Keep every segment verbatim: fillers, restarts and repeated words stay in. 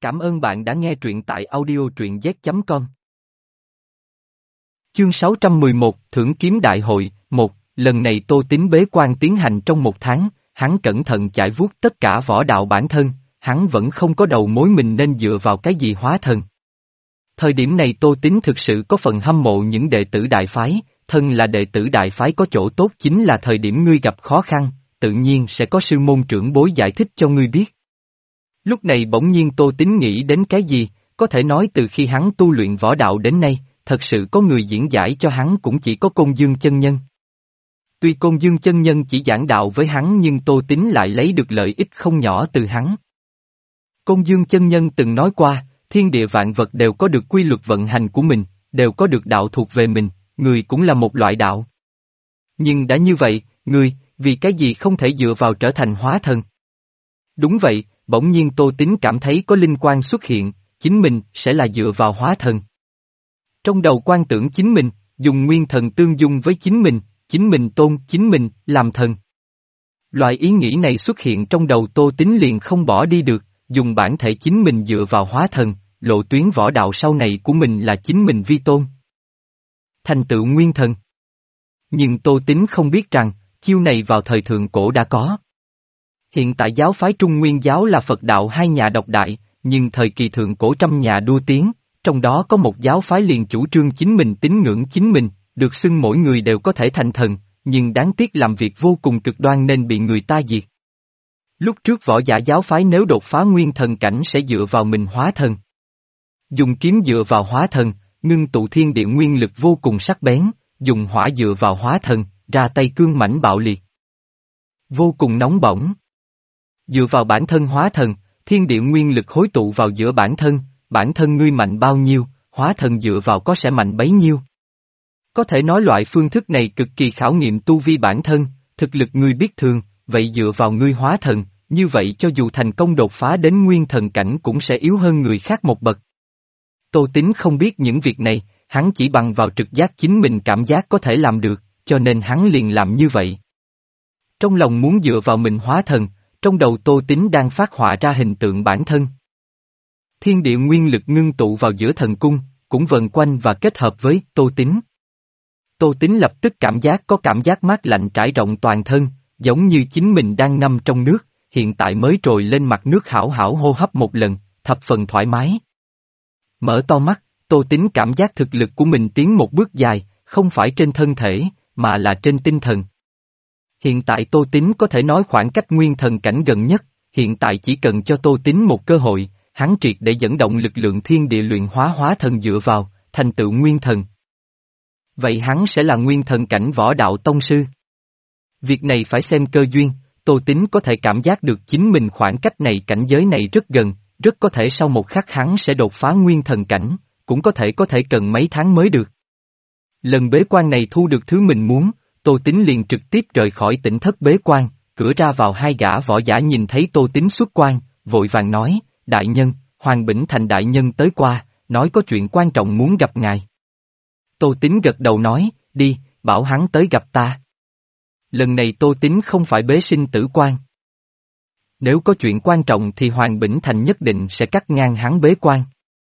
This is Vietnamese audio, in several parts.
Cảm ơn bạn đã nghe truyện tại audio truyện z chấm com. Chương sáu trăm mười một Thưởng kiếm đại hội, một lần này Tô Tín bế quan tiến hành trong một tháng, hắn cẩn thận chải vuốt tất cả võ đạo bản thân, hắn vẫn không có đầu mối mình nên dựa vào cái gì hóa thần. Thời điểm này Tô Tín thực sự có phần hâm mộ những đệ tử đại phái, thân là đệ tử đại phái có chỗ tốt chính là thời điểm ngươi gặp khó khăn, tự nhiên sẽ có sư môn trưởng bối giải thích cho ngươi biết. Lúc này bỗng nhiên Tô Tín nghĩ đến cái gì, có thể nói từ khi hắn tu luyện võ đạo đến nay, thật sự có người diễn giải cho hắn cũng chỉ có Côn Dương chân nhân. Tuy Côn Dương chân nhân chỉ giảng đạo với hắn nhưng Tô Tín lại lấy được lợi ích không nhỏ từ hắn. Côn Dương chân nhân từng nói qua, thiên địa vạn vật đều có được quy luật vận hành của mình, đều có được đạo thuộc về mình, người cũng là một loại đạo. Nhưng đã như vậy, người, vì cái gì không thể dựa vào trở thành hóa thần? Đúng vậy, bỗng nhiên Tô Tín cảm thấy có linh quang xuất hiện, chính mình sẽ là dựa vào hóa thần. Trong đầu quan tưởng chính mình, dùng nguyên thần tương dung với chính mình, chính mình tôn chính mình, làm thần. Loại ý nghĩ này xuất hiện trong đầu Tô Tín liền không bỏ đi được, dùng bản thể chính mình dựa vào hóa thần, lộ tuyến võ đạo sau này của mình là chính mình vi tôn. Thành tựu nguyên thần. Nhưng Tô Tín không biết rằng, chiêu này vào thời thượng cổ đã có. Hiện tại giáo phái Trung Nguyên giáo là Phật đạo hai nhà độc đại, nhưng thời kỳ thượng cổ trăm nhà đua tiếng, trong đó có một giáo phái liền chủ trương chính mình tín ngưỡng chính mình, được xưng mỗi người đều có thể thành thần, nhưng đáng tiếc làm việc vô cùng cực đoan nên bị người ta diệt. Lúc trước võ giả giáo phái nếu đột phá nguyên thần cảnh sẽ dựa vào mình hóa thần. Dùng kiếm dựa vào hóa thần, ngưng tụ thiên địa nguyên lực vô cùng sắc bén, dùng hỏa dựa vào hóa thần, ra tay cương mãnh bạo liệt. Vô cùng nóng bỏng. Dựa vào bản thân hóa thần, thiên địa nguyên lực hối tụ vào giữa bản thân, bản thân ngươi mạnh bao nhiêu, hóa thần dựa vào có sẽ mạnh bấy nhiêu. Có thể nói loại phương thức này cực kỳ khảo nghiệm tu vi bản thân, thực lực ngươi biết thường, vậy dựa vào ngươi hóa thần, như vậy cho dù thành công đột phá đến nguyên thần cảnh cũng sẽ yếu hơn người khác một bậc. Tô Tín không biết những việc này, hắn chỉ bằng vào trực giác chính mình cảm giác có thể làm được, cho nên hắn liền làm như vậy. Trong lòng muốn dựa vào mình hóa thần, trong đầu Tô Tín đang phát họa ra hình tượng bản thân. Thiên địa nguyên lực ngưng tụ vào giữa thần cung, cũng vần quanh và kết hợp với Tô Tín. Tô Tín lập tức cảm giác có cảm giác mát lạnh trải rộng toàn thân, giống như chính mình đang ngâm trong nước, hiện tại mới trồi lên mặt nước hảo hảo hô hấp một lần, thập phần thoải mái. Mở to mắt, Tô Tín cảm giác thực lực của mình tiến một bước dài, không phải trên thân thể, mà là trên tinh thần. Hiện tại Tô Tín có thể nói khoảng cách nguyên thần cảnh gần nhất, hiện tại chỉ cần cho Tô Tín một cơ hội, hắn triệt để dẫn động lực lượng thiên địa luyện hóa hóa thần dựa vào, thành tựu nguyên thần. Vậy hắn sẽ là nguyên thần cảnh võ đạo tông sư. Việc này phải xem cơ duyên, Tô Tín có thể cảm giác được chính mình khoảng cách này cảnh giới này rất gần, rất có thể sau một khắc hắn sẽ đột phá nguyên thần cảnh, cũng có thể có thể cần mấy tháng mới được. Lần bế quan này thu được thứ mình muốn, Tô Tín liền trực tiếp rời khỏi tỉnh thất bế quan, cửa ra vào hai gã võ giả nhìn thấy Tô Tín xuất quan, vội vàng nói, đại nhân, Hoàng Bỉnh Thành đại nhân tới qua, nói có chuyện quan trọng muốn gặp ngài. Tô Tín gật đầu nói, đi, bảo hắn tới gặp ta. Lần này Tô Tín không phải bế sinh tử quan. Nếu có chuyện quan trọng thì Hoàng Bỉnh Thành nhất định sẽ cắt ngang hắn bế quan.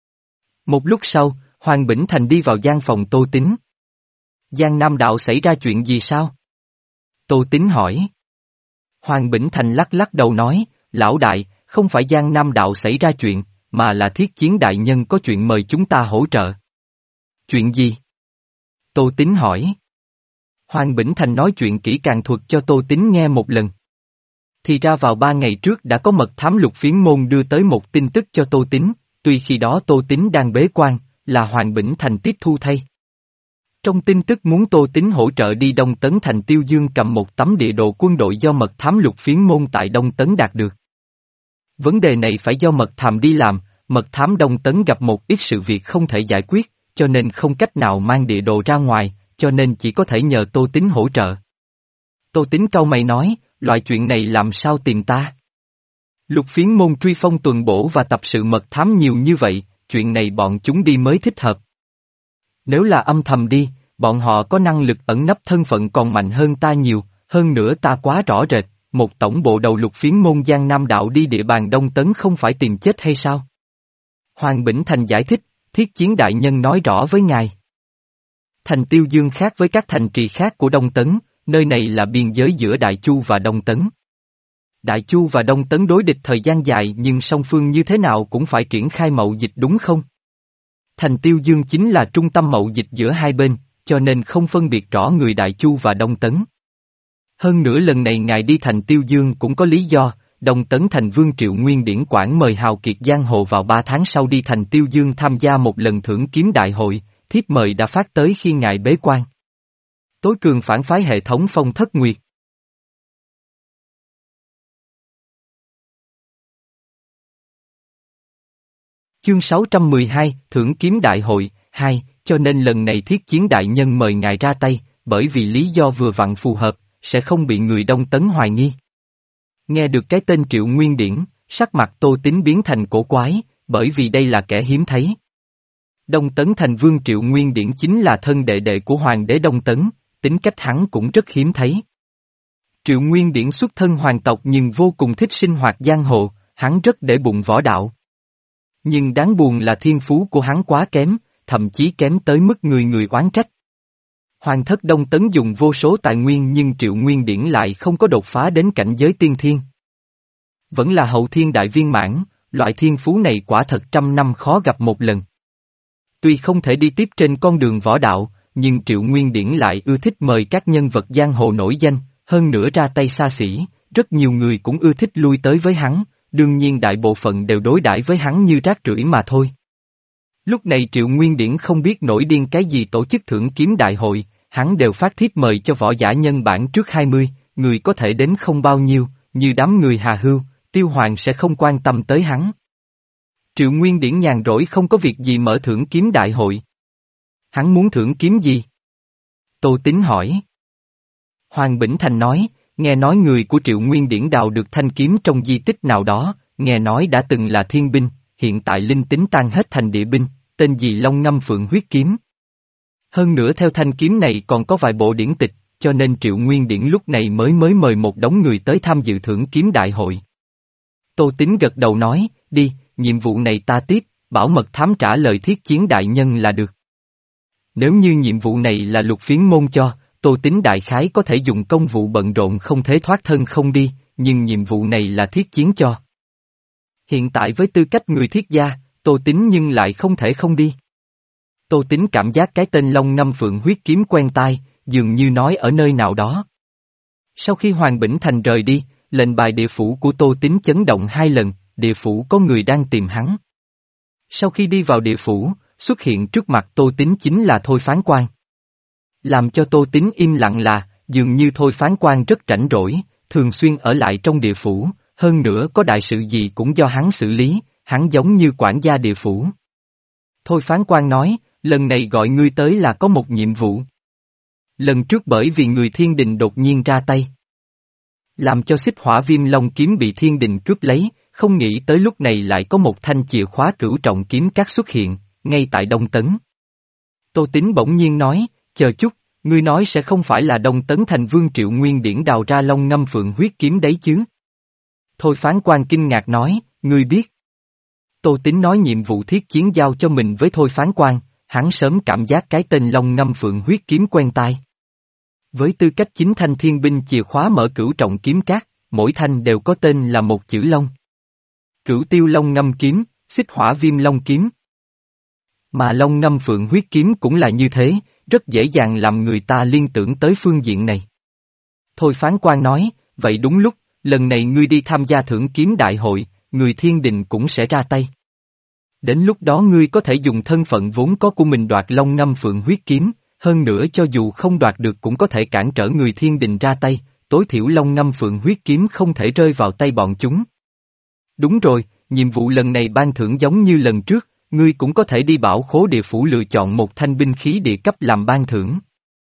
Một lúc sau, Hoàng Bỉnh Thành đi vào gian phòng Tô Tín. Giang Nam đạo xảy ra chuyện gì sao? Tô Tín hỏi. Hoàng Bỉnh Thành lắc lắc đầu nói, lão đại, không phải Giang Nam đạo xảy ra chuyện, mà là Thiết Chiến đại nhân có chuyện mời chúng ta hỗ trợ. Chuyện gì? Tô Tín hỏi. Hoàng Bỉnh Thành nói chuyện kỹ càng thuật cho Tô Tín nghe một lần. Thì ra vào ba ngày trước đã có mật thám Lục Phiến Môn đưa tới một tin tức cho Tô Tín, tuy khi đó Tô Tín đang bế quan, là Hoàng Bỉnh Thành tiếp thu thay. Trong tin tức muốn Tô Tín hỗ trợ đi Đông Tấn thành Tiêu Dương cầm một tấm địa đồ quân đội do mật thám Lục Phiến Môn tại Đông Tấn đạt được. Vấn đề này phải do mật thám đi làm, mật thám Đông Tấn gặp một ít sự việc không thể giải quyết, cho nên không cách nào mang địa đồ ra ngoài, cho nên chỉ có thể nhờ Tô Tín hỗ trợ. Tô Tín cau mày nói, loại chuyện này làm sao tìm ta? Lục Phiến Môn truy phong tuần bổ và tập sự mật thám nhiều như vậy, chuyện này bọn chúng đi mới thích hợp. Nếu là âm thầm đi, bọn họ có năng lực ẩn nấp thân phận còn mạnh hơn ta nhiều, hơn nữa ta quá rõ rệt, một tổng bộ đầu Lục Phiến Môn Giang Nam đạo đi địa bàn Đông Tấn không phải tìm chết hay sao? Hoàng Bỉnh Thành giải thích, Thiết Chiến đại nhân nói rõ với ngài. Thành Tiêu Dương khác với các thành trì khác của Đông Tấn, nơi này là biên giới giữa Đại Chu và Đông Tấn. Đại Chu và Đông Tấn đối địch thời gian dài nhưng song phương như thế nào cũng phải triển khai mậu dịch đúng không? Thành Tiêu Dương chính là trung tâm mậu dịch giữa hai bên, cho nên không phân biệt rõ người Đại Chu và Đông Tấn. Hơn nữa lần này ngài đi Thành Tiêu Dương cũng có lý do, Đông Tấn Thành Vương Triệu Nguyên Điển Quảng mời hào kiệt giang hồ vào ba tháng sau đi Thành Tiêu Dương tham gia một lần thưởng kiếm đại hội, thiếp mời đã phát tới khi ngài bế quan. Tối cường phản phái hệ thống Phong Thất Nguyệt. Chương sáu trăm mười hai, Thưởng kiếm đại hội, hai, cho nên lần này Thiết Chiến đại nhân mời ngài ra tay, bởi vì lý do vừa vặn phù hợp, sẽ không bị người Đông Tấn hoài nghi. Nghe được cái tên Triệu Nguyên Điển, sắc mặt Tô Tín biến thành cổ quái, bởi vì đây là kẻ hiếm thấy. Đông Tấn Thành Vương Triệu Nguyên Điển chính là thân đệ đệ của Hoàng đế Đông Tấn, tính cách hắn cũng rất hiếm thấy. Triệu Nguyên Điển xuất thân hoàng tộc nhưng vô cùng thích sinh hoạt giang hồ, hắn rất để bụng võ đạo. Nhưng đáng buồn là thiên phú của hắn quá kém, thậm chí kém tới mức người người oán trách. Hoàng thất Đông Tấn dùng vô số tài nguyên nhưng Triệu Nguyên Điển lại không có đột phá đến cảnh giới tiên thiên. Vẫn là hậu thiên đại viên mãn, loại thiên phú này quả thật trăm năm khó gặp một lần. Tuy không thể đi tiếp trên con đường võ đạo, nhưng Triệu Nguyên Điển lại ưa thích mời các nhân vật giang hồ nổi danh, hơn nữa ra tay xa xỉ, rất nhiều người cũng ưa thích lui tới với hắn, đương nhiên đại bộ phận đều đối đãi với hắn như rác rưởi mà thôi. Lúc này Triệu Nguyên Điển không biết nổi điên cái gì tổ chức thưởng kiếm đại hội, hắn đều phát thiếp mời cho võ giả nhân bản trước hai mươi, người có thể đến không bao nhiêu, như đám người Hà Hưu, Tiêu Hoàng sẽ không quan tâm tới hắn. Triệu Nguyên Điển nhàn rỗi không có việc gì mở thưởng kiếm đại hội. Hắn muốn thưởng kiếm gì? Tô Tín hỏi. Hoàng Bỉnh Thành nói, nghe nói người của Triệu Nguyên Điển đào được thanh kiếm trong di tích nào đó, nghe nói đã từng là thiên binh, hiện tại linh tính tan hết thành địa binh, tên gì Long Ngâm Phượng huyết kiếm. Hơn nữa theo thanh kiếm này còn có vài bộ điển tịch, cho nên Triệu Nguyên Điển lúc này mới mới mời một đống người tới tham dự thưởng kiếm đại hội. Tô Tín gật đầu nói, đi, nhiệm vụ này ta tiếp, bảo mật thám trả lời Thiết Chiến đại nhân là được. Nếu như nhiệm vụ này là Lục Phiến môn cho, Tô Tín đại khái có thể dùng công vụ bận rộn không thể thoát thân không đi, nhưng nhiệm vụ này là Thiết Chiến cho. Hiện tại với tư cách người Thiết gia, Tô Tín nhưng lại không thể không đi. Tô Tín cảm giác cái tên Long Ngâm Phượng huyết kiếm quen tai, dường như nói ở nơi nào đó. Sau khi Hoàng Bỉnh Thành rời đi, lệnh bài địa phủ của Tô Tín chấn động hai lần, địa phủ có người đang tìm hắn. Sau khi đi vào địa phủ, xuất hiện trước mặt Tô Tín chính là Thôi Phán Quan. Làm cho Tô Tín im lặng là, dường như Thôi Phán Quan rất rảnh rỗi, thường xuyên ở lại trong địa phủ, hơn nữa có đại sự gì cũng do hắn xử lý, hắn giống như quản gia địa phủ. Thôi Phán Quan nói, lần này gọi ngươi tới là có một nhiệm vụ. Lần trước bởi vì người thiên đình đột nhiên ra tay, làm cho xích hỏa viêm long kiếm bị thiên đình cướp lấy, không nghĩ tới lúc này lại có một thanh chìa khóa cửu trọng kiếm cát xuất hiện, ngay tại Đông Tấn. Tô Tín bỗng nhiên nói, chờ chút, ngươi nói sẽ không phải là Đông Tấn Thành Vương Triệu Nguyên Điển đào ra Long Ngâm Phượng huyết kiếm đấy chứ? Thôi Phán Quan kinh ngạc nói, ngươi biết. Tô Tín nói nhiệm vụ Thiết Chiến giao cho mình với Thôi Phán Quan, hắn sớm cảm giác cái tên Long Ngâm Phượng huyết kiếm quen tai. Với tư cách chính thanh thiên binh chìa khóa mở cửu trọng kiếm cát, mỗi thanh đều có tên là một chữ Long. Cửu Tiêu Long Ngâm kiếm, xích hỏa viêm long kiếm. Mà Long Ngâm Phượng huyết kiếm cũng là như thế, rất dễ dàng làm người ta liên tưởng tới phương diện này. Thôi Phán Quan nói, vậy đúng lúc, lần này ngươi đi tham gia thưởng kiếm đại hội, người thiên đình cũng sẽ ra tay. Đến lúc đó ngươi có thể dùng thân phận vốn có của mình đoạt Long Ngâm Phượng huyết kiếm, hơn nữa cho dù không đoạt được cũng có thể cản trở người thiên đình ra tay, tối thiểu Long Ngâm Phượng huyết kiếm không thể rơi vào tay bọn chúng. Đúng rồi, nhiệm vụ lần này ban thưởng giống như lần trước, ngươi cũng có thể đi bảo khố địa phủ lựa chọn một thanh binh khí địa cấp làm ban thưởng.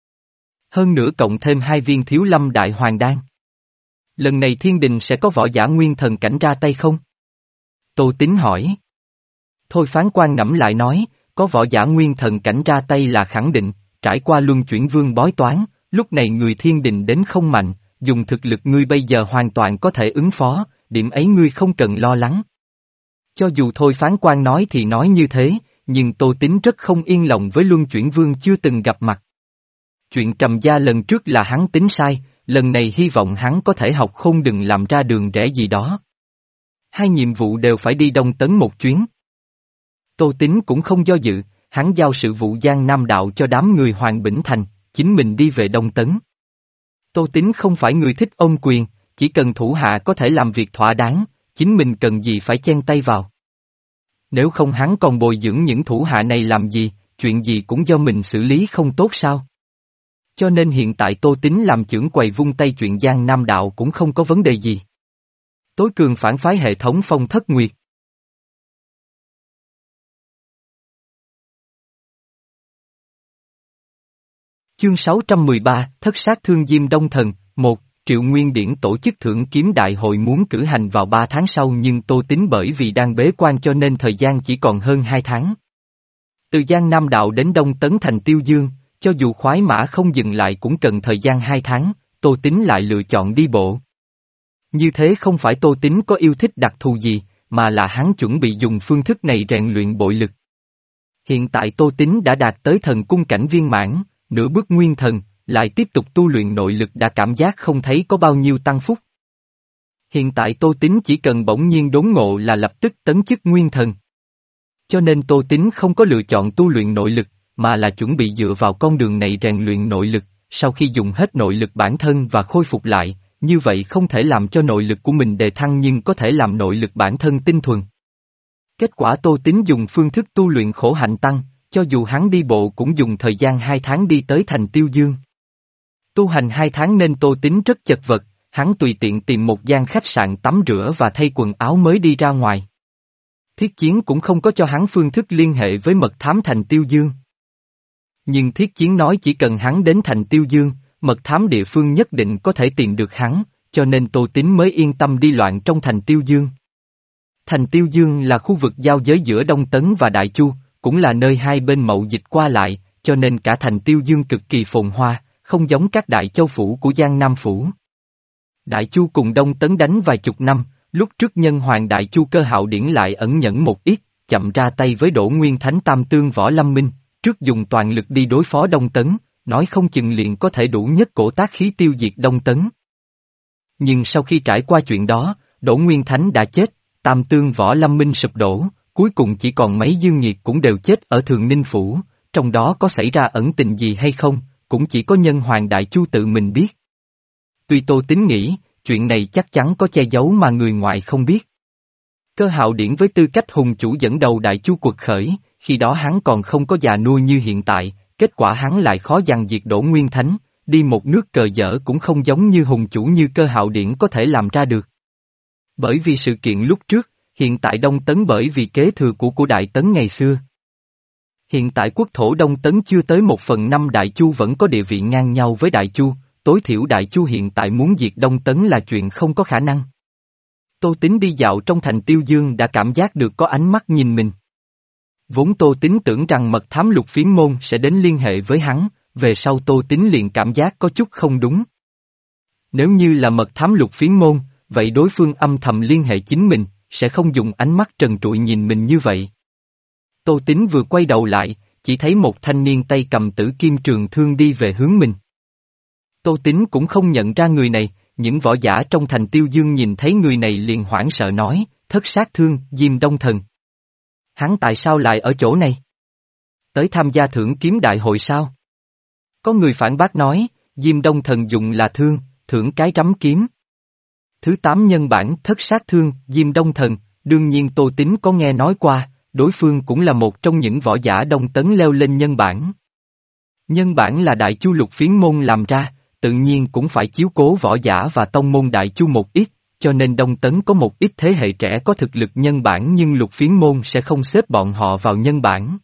Hơn nữa cộng thêm hai viên thiếu lâm đại hoàng đan. Lần này thiên đình sẽ có võ giả nguyên thần cảnh ra tay không? Tô Tín hỏi. Thôi Phán Quan ngẫm lại nói, có võ giả nguyên thần cảnh ra tay là khẳng định, trải qua luân chuyển vương bói toán, lúc này người thiên đình đến không mạnh, dùng thực lực ngươi bây giờ hoàn toàn có thể ứng phó, điểm ấy ngươi không cần lo lắng. Cho dù thôi phán quan nói thì nói như thế, nhưng Tô Tín rất không yên lòng với Luân Chuyển Vương chưa từng gặp mặt. Chuyện Trầm Gia lần trước là hắn tính sai, lần này hy vọng hắn có thể học khôn đừng làm ra đường rẽ gì đó. Hai nhiệm vụ đều phải đi Đông Tấn một chuyến. Tô Tín cũng không do dự, hắn giao sự vụ Giang Nam Đạo cho đám người Hoàng Bỉnh Thành, chính mình đi về Đông Tấn. Tô Tín không phải người thích ôm quyền, chỉ cần thủ hạ có thể làm việc thỏa đáng, chính mình cần gì phải chen tay vào. Nếu không hắn còn bồi dưỡng những thủ hạ này làm gì, chuyện gì cũng do mình xử lý không tốt sao? Cho nên hiện tại Tô Tín làm chưởng quầy vung tay chuyện Giang Nam Đạo cũng không có vấn đề gì. Tối cường phản phái hệ thống Phong Thất Nguyệt. Chương sáu trăm mười ba, Thất sát thương Diêm Đông Thần, một, Triệu Nguyên Điển tổ chức thưởng kiếm đại hội muốn cử hành vào ba tháng sau nhưng Tô Tín bởi vì đang bế quan cho nên thời gian chỉ còn hơn hai tháng. Từ Giang Nam Đạo đến Đông Tấn thành Tiêu Dương, cho dù khoái mã không dừng lại cũng cần thời gian hai tháng, Tô Tín lại lựa chọn đi bộ. Như thế không phải Tô Tín có yêu thích đặc thù gì, mà là hắn chuẩn bị dùng phương thức này rèn luyện bội lực. Hiện tại Tô Tín đã đạt tới thần cung cảnh viên mãn, nửa bước nguyên thần, lại tiếp tục tu luyện nội lực đã cảm giác không thấy có bao nhiêu tăng phúc. Hiện tại Tô Tín chỉ cần bỗng nhiên đốn ngộ là lập tức tấn chức nguyên thần. Cho nên Tô Tín không có lựa chọn tu luyện nội lực, mà là chuẩn bị dựa vào con đường này rèn luyện nội lực, sau khi dùng hết nội lực bản thân và khôi phục lại, như vậy không thể làm cho nội lực của mình đề thăng nhưng có thể làm nội lực bản thân tinh thuần. Kết quả Tô Tín dùng phương thức tu luyện khổ hạnh tăng, cho dù hắn đi bộ cũng dùng thời gian hai tháng đi tới thành Tiêu Dương. Tu hành hai tháng nên Tô Tín rất chật vật, hắn tùy tiện tìm một gian khách sạn tắm rửa và thay quần áo mới đi ra ngoài. Thiết Chiến cũng không có cho hắn phương thức liên hệ với mật thám thành Tiêu Dương. Nhưng Thiết Chiến nói chỉ cần hắn đến thành Tiêu Dương, mật thám địa phương nhất định có thể tìm được hắn, cho nên Tô Tín mới yên tâm đi loạn trong thành Tiêu Dương. Thành Tiêu Dương là khu vực giao giới giữa Đông Tấn và Đại Chu, cũng là nơi hai bên mậu dịch qua lại, cho nên cả thành Tiêu Dương cực kỳ phồn hoa, không giống các đại châu phủ của Giang Nam Phủ. Đại Chu cùng Đông Tấn đánh vài chục năm, lúc trước nhân hoàng Đại Chu Cơ Hạo Điển lại ẩn nhẫn một ít, chậm ra tay với Đỗ Nguyên Thánh Tam Tương Võ Lâm Minh, trước dùng toàn lực đi đối phó Đông Tấn, nói không chừng liền có thể đủ nhất cổ tác khí tiêu diệt Đông Tấn. Nhưng sau khi trải qua chuyện đó, Đỗ Nguyên Thánh đã chết, Tam Tương Võ Lâm Minh sụp đổ, cuối cùng chỉ còn mấy dương nghiệt cũng đều chết ở Thường Ninh Phủ, trong đó có xảy ra ẩn tình gì hay không, cũng chỉ có nhân hoàng Đại Chu tự mình biết. Tuy Tô Tín nghĩ, chuyện này chắc chắn có che giấu mà người ngoài không biết. Cơ Hạo Điển với tư cách hùng chủ dẫn đầu Đại Chu quật khởi, khi đó hắn còn không có già nua như hiện tại, kết quả hắn lại khó dằn diệt Đỗ Nguyên Thánh, đi một nước cờ dở cũng không giống như hùng chủ như Cơ Hạo Điển có thể làm ra được. Bởi vì sự kiện lúc trước, hiện tại Đông Tấn bởi vì kế thừa của của Đại Tấn ngày xưa. Hiện tại quốc thổ Đông Tấn chưa tới một phần năm Đại Chu vẫn có địa vị ngang nhau với Đại Chu, tối thiểu Đại Chu hiện tại muốn diệt Đông Tấn là chuyện không có khả năng. Tô Tín đi dạo trong thành Tiêu Dương đã cảm giác được có ánh mắt nhìn mình. Vốn Tô Tín tưởng rằng mật thám Lục Phiến Môn sẽ đến liên hệ với hắn, về sau Tô Tín liền cảm giác có chút không đúng. Nếu như là mật thám Lục Phiến Môn, vậy đối phương âm thầm liên hệ chính mình, sẽ không dùng ánh mắt trần trụi nhìn mình như vậy. Tô Tín vừa quay đầu lại, chỉ thấy một thanh niên tay cầm tử kim trường thương đi về hướng mình. Tô Tín cũng không nhận ra người này, những võ giả trong thành Tiêu Dương nhìn thấy người này liền hoảng sợ nói, thất sát thương, Diêm Đông Thần. Hắn tại sao lại ở chỗ này? Tới tham gia thưởng kiếm đại hội sao? Có người phản bác nói, Diêm Đông Thần dùng là thương, thưởng cái rắm kiếm. Thứ tám nhân bản thất sát thương, Diêm Đông Thần, đương nhiên Tô Tín có nghe nói qua, đối phương cũng là một trong những võ giả Đông Tấn leo lên nhân bản. Nhân bản là Đại Chu Lục Phiến Môn làm ra, tự nhiên cũng phải chiếu cố võ giả và tông môn Đại Chu một ít, cho nên Đông Tấn có một ít thế hệ trẻ có thực lực nhân bản nhưng Lục Phiến Môn sẽ không xếp bọn họ vào nhân bản.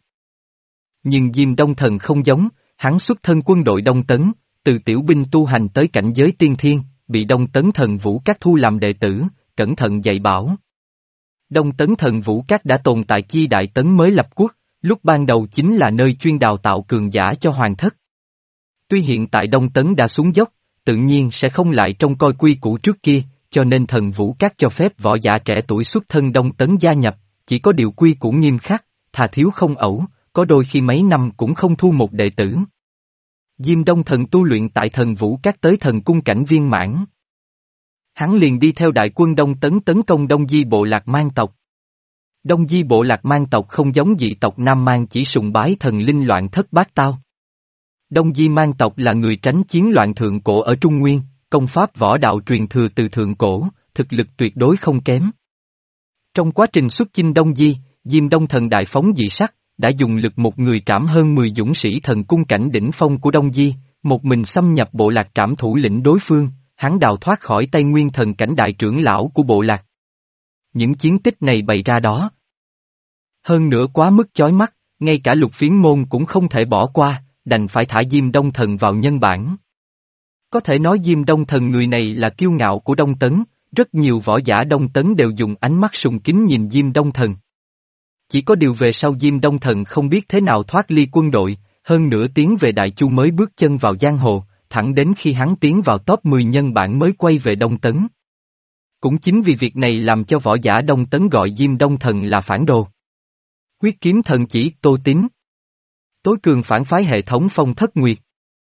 Nhưng Diêm Đông Thần không giống, hắn xuất thân quân đội Đông Tấn, từ tiểu binh tu hành tới cảnh giới tiên thiên, bị Đông Tấn Thần Vũ Các thu làm đệ tử, cẩn thận dạy bảo. Đông Tấn Thần Vũ Các đã tồn tại khi Đại Tấn mới lập quốc, lúc ban đầu chính là nơi chuyên đào tạo cường giả cho hoàng thất. Tuy hiện tại Đông Tấn đã xuống dốc, tự nhiên sẽ không lại trông coi quy củ trước kia, cho nên Thần Vũ Các cho phép võ giả trẻ tuổi xuất thân Đông Tấn gia nhập, chỉ có điều quy củ nghiêm khắc, thà thiếu không ẩu, có đôi khi mấy năm cũng không thu một đệ tử. Diêm Đông Thần tu luyện tại Thần Vũ Các tới thần cung cảnh viên mãn. Hắn liền đi theo đại quân Đông Tấn tấn công Đông Di bộ lạc Man tộc. Đông Di bộ lạc Man tộc không giống dị tộc Nam Man chỉ sùng bái thần linh loạn thất bát tao. Đông Di Man tộc là người tránh chiến loạn thượng cổ ở Trung Nguyên, công pháp võ đạo truyền thừa từ thượng cổ, thực lực tuyệt đối không kém. Trong quá trình xuất chinh Đông Di, Diêm Đông Thần đại phóng dị sắc, đã dùng lực một người trảm hơn mười dũng sĩ thần cung cảnh đỉnh phong của Đông Di, một mình xâm nhập bộ lạc trảm thủ lĩnh đối phương, hắn đào thoát khỏi tay nguyên thần cảnh đại trưởng lão của bộ lạc. Những chiến tích này bày ra đó. Hơn nữa quá mức chói mắt, ngay cả Lục Phiến Môn cũng không thể bỏ qua, đành phải thả Diêm Đông Thần vào nhân bản. Có thể nói Diêm Đông Thần người này là kiêu ngạo của Đông Tấn, rất nhiều võ giả Đông Tấn đều dùng ánh mắt sùng kính nhìn Diêm Đông Thần. Chỉ có điều về sau Diêm Đông Thần không biết thế nào thoát ly quân đội, hơn nửa tiếng về Đại Chu mới bước chân vào giang hồ, thẳng đến khi hắn tiến vào top mười nhân bản mới quay về Đông Tấn. Cũng chính vì việc này làm cho võ giả Đông Tấn gọi Diêm Đông Thần là phản đồ. Huyết kiếm thần chỉ Tô Tín. Tối cường phản phái hệ thống Phong Thất Nguyệt.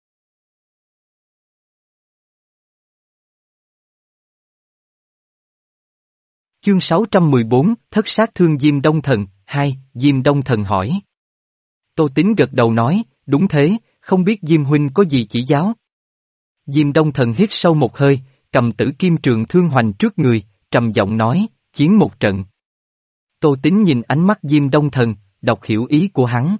Chương sáu trăm mười bốn, Thất sát thương Diêm Đông Thần, hai, Diêm Đông Thần hỏi. Tô Tín gật đầu nói, đúng thế, không biết Diêm huynh có gì chỉ giáo. Diêm Đông Thần hít sâu một hơi, cầm tử kim trường thương hoành trước người, trầm giọng nói, chiến một trận. Tô Tín nhìn ánh mắt Diêm Đông Thần, đọc hiểu ý của hắn.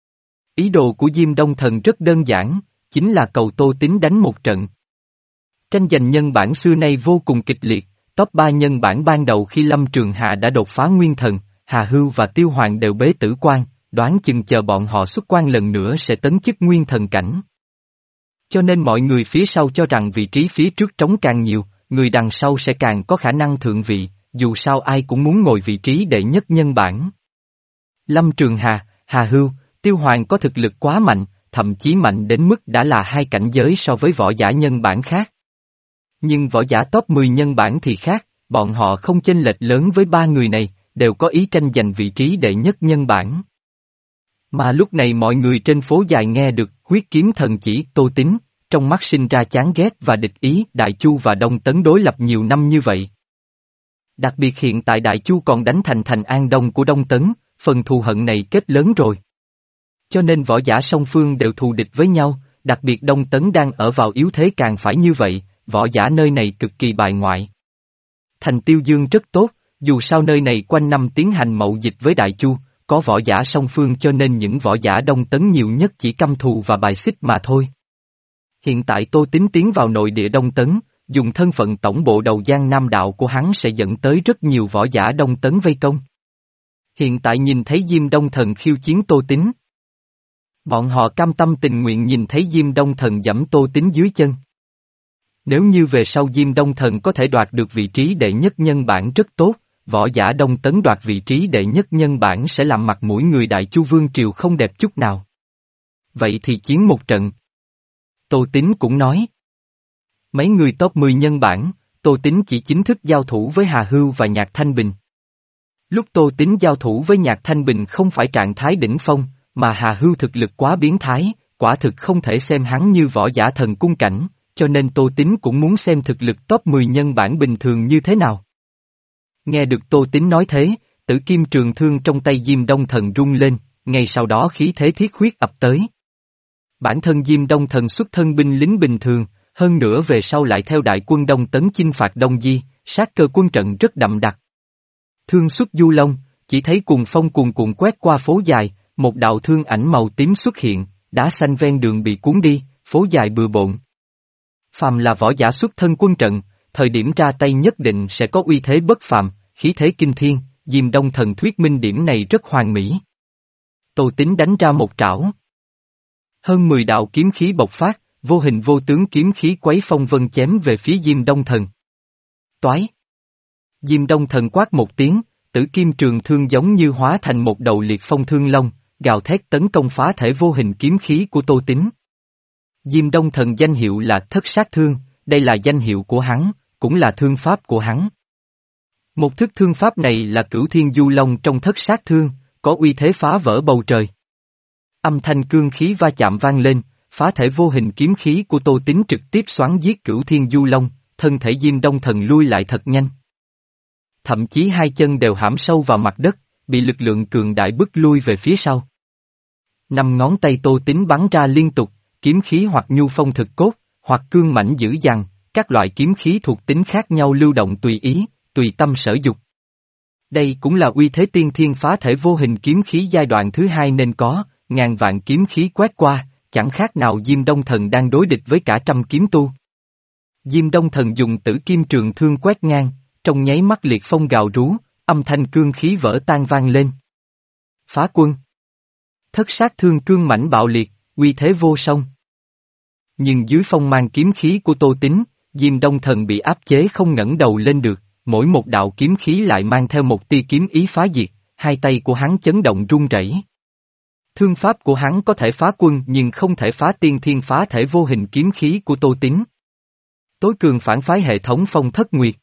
Ý đồ của Diêm Đông Thần rất đơn giản, chính là cầu Tô Tín đánh một trận. Tranh giành nhân bản xưa nay vô cùng kịch liệt, top ba nhân bản ban đầu khi Lâm Trường Hà đã đột phá nguyên thần, Hà Hưu và Tiêu Hoàng đều bế tử quan, đoán chừng chờ bọn họ xuất quan lần nữa sẽ tấn chức nguyên thần cảnh. Cho nên mọi người phía sau cho rằng vị trí phía trước trống càng nhiều, người đằng sau sẽ càng có khả năng thượng vị, dù sao ai cũng muốn ngồi vị trí đệ nhất nhân bản. Lâm Trường Hà, Hà Hưu, Tiêu Hoàng có thực lực quá mạnh, thậm chí mạnh đến mức đã là hai cảnh giới so với võ giả nhân bản khác. Nhưng võ giả top mười nhân bản thì khác, bọn họ không chênh lệch lớn với ba người này, đều có ý tranh giành vị trí đệ nhất nhân bản. Mà lúc này mọi người trên phố dài nghe được huyết kiếm thần chỉ Tô Tín, trong mắt sinh ra chán ghét và địch ý. Đại Chu và Đông Tấn đối lập nhiều năm như vậy. Đặc biệt hiện tại Đại Chu còn đánh thành thành An Đông của Đông Tấn, phần thù hận này kết lớn rồi. Cho nên võ giả song phương đều thù địch với nhau, đặc biệt Đông Tấn đang ở vào yếu thế càng phải như vậy, võ giả nơi này cực kỳ bài ngoại. Thành Tiêu Dương rất tốt, dù sao nơi này quanh năm tiến hành mậu dịch với Đại Chu, có võ giả song phương cho nên những võ giả Đông Tấn nhiều nhất chỉ căm thù và bài xích mà thôi. Hiện tại Tô Tín tiến vào nội địa Đông Tấn, dùng thân phận tổng bộ đầu Giang Nam đạo của hắn sẽ dẫn tới rất nhiều võ giả Đông Tấn vây công. Hiện tại nhìn thấy Diêm Đông Thần khiêu chiến Tô Tín. Bọn họ cam tâm tình nguyện nhìn thấy Diêm Đông Thần giẫm Tô Tín dưới chân. Nếu như về sau Diêm Đông Thần có thể đoạt được vị trí đệ nhất nhân bản rất tốt, võ giả Đông Tấn đoạt vị trí đệ nhất nhân bản sẽ làm mặt mũi người Đại Chu Vương Triều không đẹp chút nào. Vậy thì chiến một trận. Tô Tín cũng nói. Mấy người top mười nhân bản, Tô Tín chỉ chính thức giao thủ với Hà Hưu và Nhạc Thanh Bình. Lúc Tô Tín giao thủ với Nhạc Thanh Bình không phải trạng thái đỉnh phong, mà Hà Hưu thực lực quá biến thái, quả thực không thể xem hắn như võ giả thần cung cảnh, cho nên Tô Tín cũng muốn xem thực lực top mười nhân bản bình thường như thế nào. Nghe được Tô Tín nói thế, tử kim trường thương trong tay Diêm Đông Thần rung lên, ngay sau đó khí thế thiết huyết ập tới. Bản thân Diêm Đông Thần xuất thân binh lính bình thường, hơn nữa về sau lại theo đại quân Đông Tấn chinh phạt Đông Di, sát cơ quân trận rất đậm đặc. Thương xuất du long, chỉ thấy cuồng phong cuồn cuộn quét qua phố dài, một đạo thương ảnh màu tím xuất hiện, đá xanh ven đường bị cuốn đi, phố dài bừa bộn. Phàm là võ giả xuất thân quân trận, thời điểm ra tay nhất định sẽ có uy thế bất phàm, khí thế kinh thiên, Diêm Đông Thần thuyết minh điểm này rất hoàn mỹ. Tô Tín đánh ra một trảo. Hơn mười đạo kiếm khí bộc phát, vô hình vô tướng kiếm khí quấy phong vân chém về phía Diêm Đông Thần. Toái! Diêm Đông Thần quát một tiếng, tử kim trường thương giống như hóa thành một đầu liệt phong thương long, gào thét tấn công phá thể vô hình kiếm khí của Tô Tín. Diêm Đông Thần danh hiệu là Thất Sát Thương, đây là danh hiệu của hắn, cũng là thương pháp của hắn. Một thức thương pháp này là Cửu Thiên Du Long trong thất sát thương, có uy thế phá vỡ bầu trời. Âm thanh cương khí va chạm vang lên, phá thể vô hình kiếm khí của Tô Tín trực tiếp xoắn giết Cửu Thiên Du Long, thân thể Diêm Đông Thần lui lại thật nhanh. Thậm chí hai chân đều hãm sâu vào mặt đất, bị lực lượng cường đại bức lui về phía sau. Năm ngón tay Tô Tín bắn ra liên tục, kiếm khí hoặc nhu phong thực cốt, hoặc cương mãnh dữ dằn, các loại kiếm khí thuộc tính khác nhau lưu động tùy ý, tùy tâm sở dục. Đây cũng là uy thế tiên thiên phá thể vô hình kiếm khí giai đoạn thứ hai nên có, ngàn vạn kiếm khí quét qua, chẳng khác nào Diêm Đông Thần đang đối địch với cả trăm kiếm tu. Diêm Đông Thần dùng tử kim trường thương quét ngang, trong nháy mắt liệt phong gào rú, âm thanh cương khí vỡ tan vang lên. Phá quân. Thất sát thương cương mãnh bạo liệt, uy thế vô song. Nhưng dưới phong mang kiếm khí của Tô Tín, Diêm Đông Thần bị áp chế không ngẩng đầu lên được, mỗi một đạo kiếm khí lại mang theo một tia kiếm ý phá diệt, hai tay của hắn chấn động run rẩy. Thương pháp của hắn có thể phá quân nhưng không thể phá tiên thiên phá thể vô hình kiếm khí của Tô Tín. Tối cường phản phái hệ thống Phong Thất Nguyệt.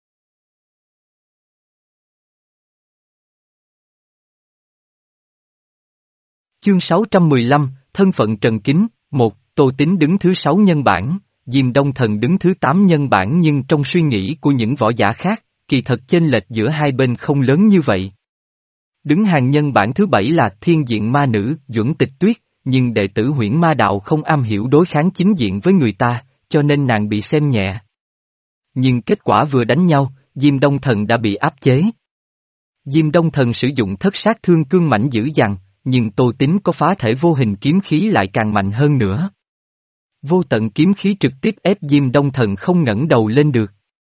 Chương sáu trăm mười lăm, Thân phận Trần Kính, một, Tô Tín đứng thứ sáu nhân bản, Diêm Đông Thần đứng thứ tám nhân bản nhưng trong suy nghĩ của những võ giả khác, kỳ thật chênh lệch giữa hai bên không lớn như vậy. Đứng hàng nhân bản thứ bảy là Thiên Diện Ma Nữ, Duẩn Tịch Tuyết, nhưng đệ tử Huyễn Ma Đạo không am hiểu đối kháng chính diện với người ta, cho nên nàng bị xem nhẹ. Nhưng kết quả vừa đánh nhau, Diêm Đông Thần đã bị áp chế. Diêm Đông Thần sử dụng thất sát thương cương mãnh dữ dằn, nhưng Tô Tín có phá thể vô hình kiếm khí lại càng mạnh hơn nữa. Vô tận kiếm khí trực tiếp ép Diêm Đông Thần không ngẩng đầu lên được.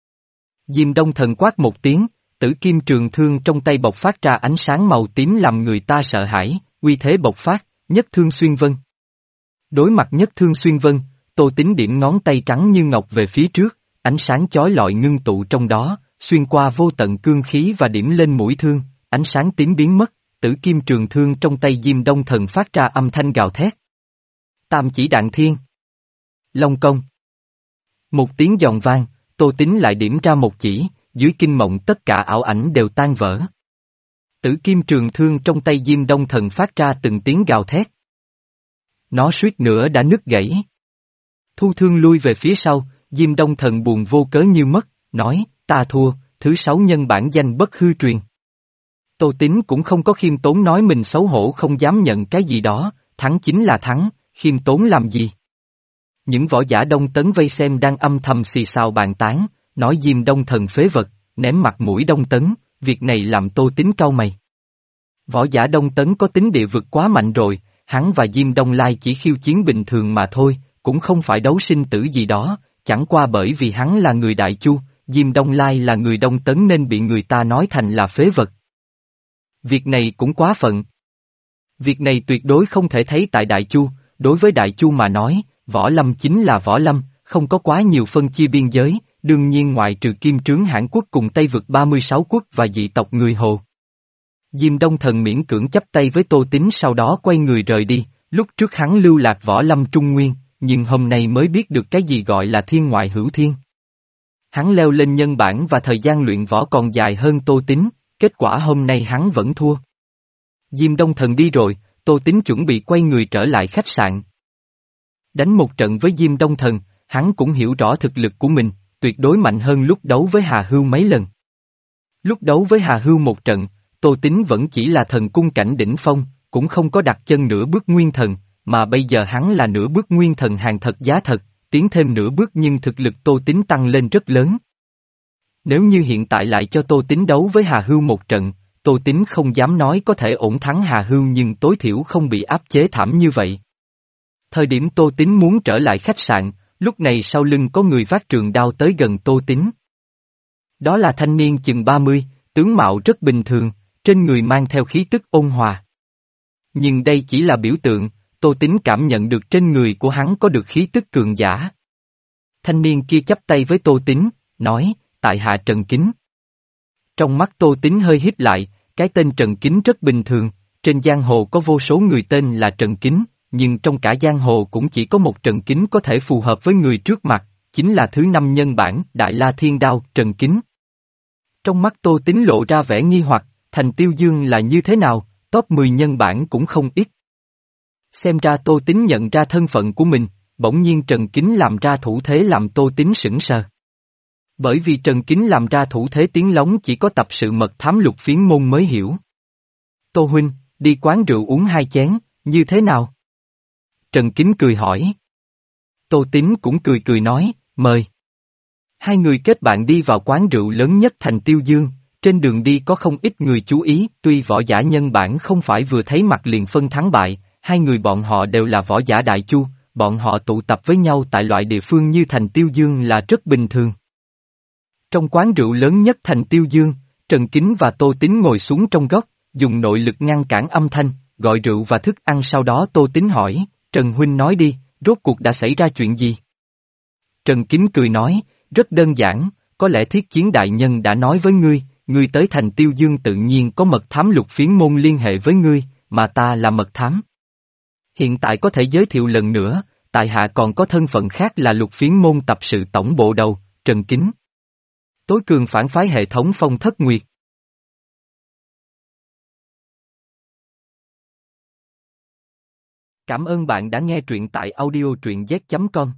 Diêm Đông Thần quát một tiếng, tử kim trường thương trong tay bộc phát ra ánh sáng màu tím làm người ta sợ hãi, uy thế bộc phát, nhất thương xuyên vân. Đối mặt nhất thương xuyên vân, Tô Tín điểm ngón tay trắng như ngọc về phía trước, ánh sáng chói lọi ngưng tụ trong đó, xuyên qua vô tận cương khí và điểm lên mũi thương, ánh sáng tím biến mất, tử kim trường thương trong tay Diêm Đông Thần phát ra âm thanh gào thét. Tam chỉ đạn thiên. Long công. Một tiếng giòn vang, Tô Tín lại điểm ra một chỉ, dưới kinh mộng tất cả ảo ảnh đều tan vỡ. Tử kim trường thương trong tay Diêm Đông Thần phát ra từng tiếng gào thét. Nó suýt nữa đã nứt gãy. Thu thương lui về phía sau, Diêm Đông Thần buồn vô cớ như mất, nói, ta thua, thứ sáu nhân bản danh bất hư truyền. Tô Tín cũng không có khiêm tốn nói mình xấu hổ không dám nhận cái gì đó, thắng chính là thắng, khiêm tốn làm gì. Những võ giả Đông Tấn vây xem đang âm thầm xì xào bàn tán, nói Diêm Đông Thần phế vật, ném mặt mũi Đông Tấn, việc này làm Tô Tín cau mày. Võ giả Đông Tấn có tính địa vực quá mạnh rồi, hắn và Diêm Đông Lai chỉ khiêu chiến bình thường mà thôi, cũng không phải đấu sinh tử gì đó, chẳng qua bởi vì hắn là người Đại Chu, Diêm Đông Lai là người Đông Tấn nên bị người ta nói thành là phế vật. Việc này cũng quá phận. Việc này tuyệt đối không thể thấy tại Đại Chu, đối với Đại Chu mà nói, võ lâm chính là võ lâm, không có quá nhiều phân chia biên giới, đương nhiên ngoại trừ Kim Trướng Hãn Quốc cùng Tây vực ba mươi sáu quốc và dị tộc người Hồ. Diêm Đông Thần miễn cưỡng chắp tay với Tô Tín sau đó quay người rời đi, lúc trước hắn lưu lạc võ lâm Trung Nguyên, nhưng hôm nay mới biết được cái gì gọi là thiên ngoại hữu thiên. Hắn leo lên nhân bản và thời gian luyện võ còn dài hơn Tô Tín, kết quả hôm nay hắn vẫn thua. Diêm Đông Thần đi rồi, Tô Tín chuẩn bị quay người trở lại khách sạn. Đánh một trận với Diêm Đông Thần, hắn cũng hiểu rõ thực lực của mình, tuyệt đối mạnh hơn lúc đấu với Hà Hưu mấy lần. Lúc đấu với Hà Hưu một trận, Tô Tín vẫn chỉ là thần cung cảnh đỉnh phong, cũng không có đặt chân nửa bước nguyên thần, mà bây giờ hắn là nửa bước nguyên thần hàng thật giá thật, tiến thêm nửa bước nhưng thực lực Tô Tín tăng lên rất lớn. Nếu như hiện tại lại cho Tô Tín đấu với Hà Hưu một trận, Tô Tín không dám nói có thể ổn thắng Hà Hưu nhưng tối thiểu không bị áp chế thảm như vậy. Thời điểm Tô Tín muốn trở lại khách sạn, lúc này sau lưng có người vác trường đao tới gần Tô Tín. Đó là thanh niên chừng ba mươi, tướng mạo rất bình thường, trên người mang theo khí tức ôn hòa. Nhưng đây chỉ là biểu tượng, Tô Tín cảm nhận được trên người của hắn có được khí tức cường giả. Thanh niên kia chắp tay với Tô Tín, nói, tại hạ Trần Kính. Trong mắt Tô Tín hơi híp lại, cái tên Trần Kính rất bình thường, trên giang hồ có vô số người tên là Trần Kính, nhưng trong cả giang hồ cũng chỉ có một Trần Kính có thể phù hợp với người trước mặt, chính là thứ năm nhân bản Đại La Thiên Đao, Trần Kính. Trong mắt Tô Tín lộ ra vẻ nghi hoặc, thành Tiêu Dương là như thế nào, top mười nhân bản cũng không ít. Xem ra Tô Tín nhận ra thân phận của mình, bỗng nhiên Trần Kính làm ra thủ thế làm Tô Tín sững sờ. Bởi vì Trần Kính làm ra thủ thế tiếng lóng chỉ có tập sự mật thám Lục Phiến môn mới hiểu. Tô huynh, đi quán rượu uống hai chén, như thế nào? Trần Kính cười hỏi. Tô Tín cũng cười cười nói, mời. Hai người kết bạn đi vào quán rượu lớn nhất thành Tiêu Dương, trên đường đi có không ít người chú ý, tuy võ giả nhân bản không phải vừa thấy mặt liền phân thắng bại, hai người bọn họ đều là võ giả đại chu, bọn họ tụ tập với nhau tại loại địa phương như thành Tiêu Dương là rất bình thường. Trong quán rượu lớn nhất thành Tiêu Dương, Trần Kính và Tô Tín ngồi xuống trong góc, dùng nội lực ngăn cản âm thanh, gọi rượu và thức ăn sau đó Tô Tín hỏi, Trần huynh nói đi, rốt cuộc đã xảy ra chuyện gì? Trần Kính cười nói, rất đơn giản, có lẽ thiết chiến đại nhân đã nói với ngươi, ngươi tới thành Tiêu Dương tự nhiên có mật thám Lục Phiến môn liên hệ với ngươi, mà ta là mật thám. Hiện tại có thể giới thiệu lần nữa, tại hạ còn có thân phận khác là Lục Phiến môn tập sự tổng bộ đầu, Trần Kính. Tối cường phản phái hệ thống Phong Thất Nguyệt. Cảm ơn bạn đã nghe truyện tại audio truyện z chấm com.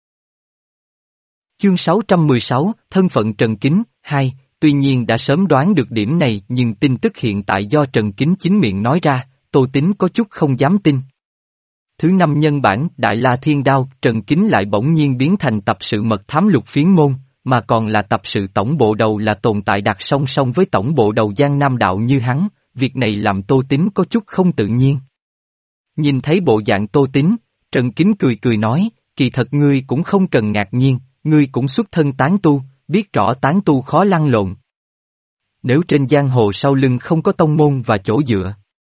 Chương sáu trăm mười sáu, Thân phận Trần Kính, hai, tuy nhiên đã sớm đoán được điểm này nhưng tin tức hiện tại do Trần Kính chính miệng nói ra, Tô Tín có chút không dám tin. Thứ năm nhân bản Đại La Thiên Đao, Trần Kính lại bỗng nhiên biến thành tập sự mật thám Lục Phiến môn, mà còn là tập sự tổng bộ đầu là tồn tại đặt song song với tổng bộ đầu Giang Nam Đạo như hắn, việc này làm Tô Tín có chút không tự nhiên. Nhìn thấy bộ dạng Tô Tín, Trần Kính cười cười nói, kỳ thật ngươi cũng không cần ngạc nhiên, ngươi cũng xuất thân tán tu, biết rõ tán tu khó lăn lộn. Nếu trên giang hồ sau lưng không có tông môn và chỗ dựa,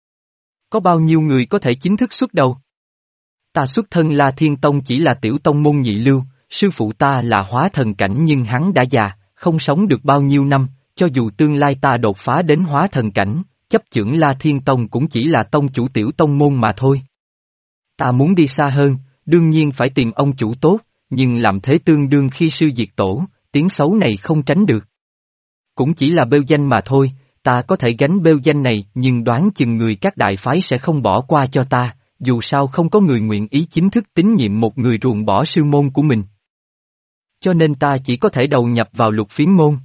có bao nhiêu người có thể chính thức xuất đầu? Ta xuất thân La Thiên Tông chỉ là tiểu tông môn nhị lưu, sư phụ ta là hóa thần cảnh nhưng hắn đã già, không sống được bao nhiêu năm, cho dù tương lai ta đột phá đến hóa thần cảnh, chấp chưởng La Thiên Tông cũng chỉ là tông chủ tiểu tông môn mà thôi. Ta muốn đi xa hơn, đương nhiên phải tìm ông chủ tốt, nhưng làm thế tương đương khi sư diệt tổ, tiếng xấu này không tránh được. Cũng chỉ là bêu danh mà thôi, ta có thể gánh bêu danh này nhưng đoán chừng người các đại phái sẽ không bỏ qua cho ta, dù sao không có người nguyện ý chính thức tín nhiệm một người ruồng bỏ sư môn của mình. Cho nên ta chỉ có thể đầu nhập vào Lục Phiến môn.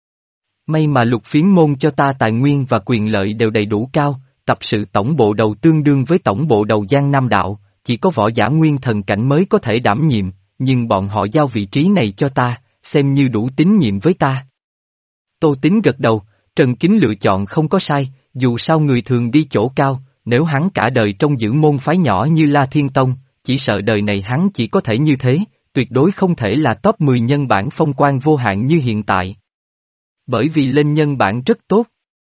May mà Lục Phiến môn cho ta tài nguyên và quyền lợi đều đầy đủ cao, tập sự tổng bộ đầu tương đương với tổng bộ đầu Giang Nam Đạo, chỉ có võ giả nguyên thần cảnh mới có thể đảm nhiệm, nhưng bọn họ giao vị trí này cho ta, xem như đủ tín nhiệm với ta. Tô Tín gật đầu, Trần Kính lựa chọn không có sai, dù sao người thường đi chỗ cao, nếu hắn cả đời trong giữ môn phái nhỏ như La Thiên Tông, chỉ sợ đời này hắn chỉ có thể như thế, tuyệt đối không thể là top mười nhân bản phong quang vô hạn như hiện tại. Bởi vì lên nhân bản rất tốt.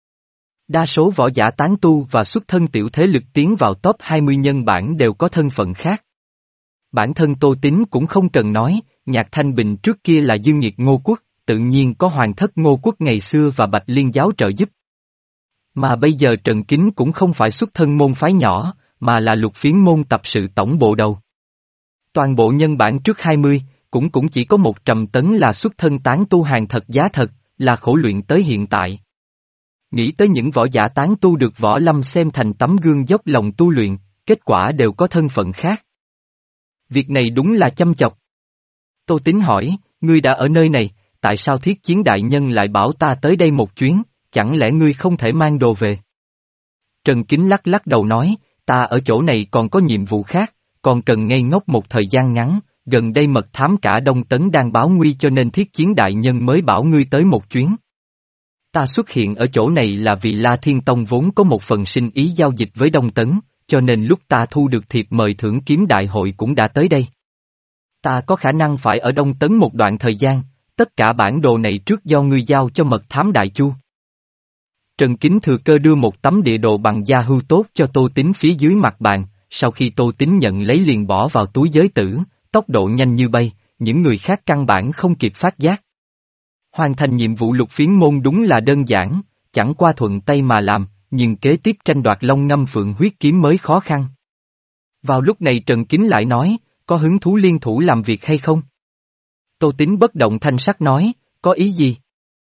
Đa số võ giả tán tu và xuất thân tiểu thế lực tiến vào top hai mươi nhân bản đều có thân phận khác. Bản thân Tô Tín cũng không cần nói, Nhạc Thanh Bình trước kia là dương nghiệt Ngô Quốc, tự nhiên có hoàng thất Ngô Quốc ngày xưa và Bạch Liên giáo trợ giúp. Mà bây giờ Trần Kính cũng không phải xuất thân môn phái nhỏ, mà là Lục Phiến môn tập sự tổng bộ đầu. Toàn bộ nhân bản trước hai mươi, cũng cũng chỉ có một trầm tấn là xuất thân tán tu hàng thật giá thật, là khổ luyện tới hiện tại. Nghĩ tới những võ giả tán tu được võ lâm xem thành tấm gương dốc lòng tu luyện, kết quả đều có thân phận khác. Việc này đúng là chăm chọc. Tô Tín hỏi, ngươi đã ở nơi này, tại sao thiết chiến đại nhân lại bảo ta tới đây một chuyến, chẳng lẽ ngươi không thể mang đồ về? Trần Kính lắc lắc đầu nói, ta ở chỗ này còn có nhiệm vụ khác, còn cần ngây ngốc một thời gian ngắn, gần đây mật thám cả Đông Tấn đang báo nguy cho nên thiết chiến đại nhân mới bảo ngươi tới một chuyến. Ta xuất hiện ở chỗ này là vì La Thiên Tông vốn có một phần sinh ý giao dịch với Đông Tấn, cho nên lúc ta thu được thiệp mời thưởng kiếm đại hội cũng đã tới đây. Ta có khả năng phải ở Đông Tấn một đoạn thời gian, tất cả bản đồ này trước do ngươi giao cho mật thám đại chu. Trần Kính thừa cơ đưa một tấm địa đồ bằng da hưu tốt cho Tô Tín phía dưới mặt bàn, sau khi Tô Tín nhận lấy liền bỏ vào túi giới tử, tốc độ nhanh như bay, những người khác căn bản không kịp phát giác. Hoàn thành nhiệm vụ Lục Phiến môn đúng là đơn giản, chẳng qua thuận tay mà làm, nhưng kế tiếp tranh đoạt Long Ngâm Phượng huyết kiếm mới khó khăn. Vào lúc này Trần Kính lại nói, có hứng thú liên thủ làm việc hay không? Tô Tín bất động thanh sắc nói, có ý gì?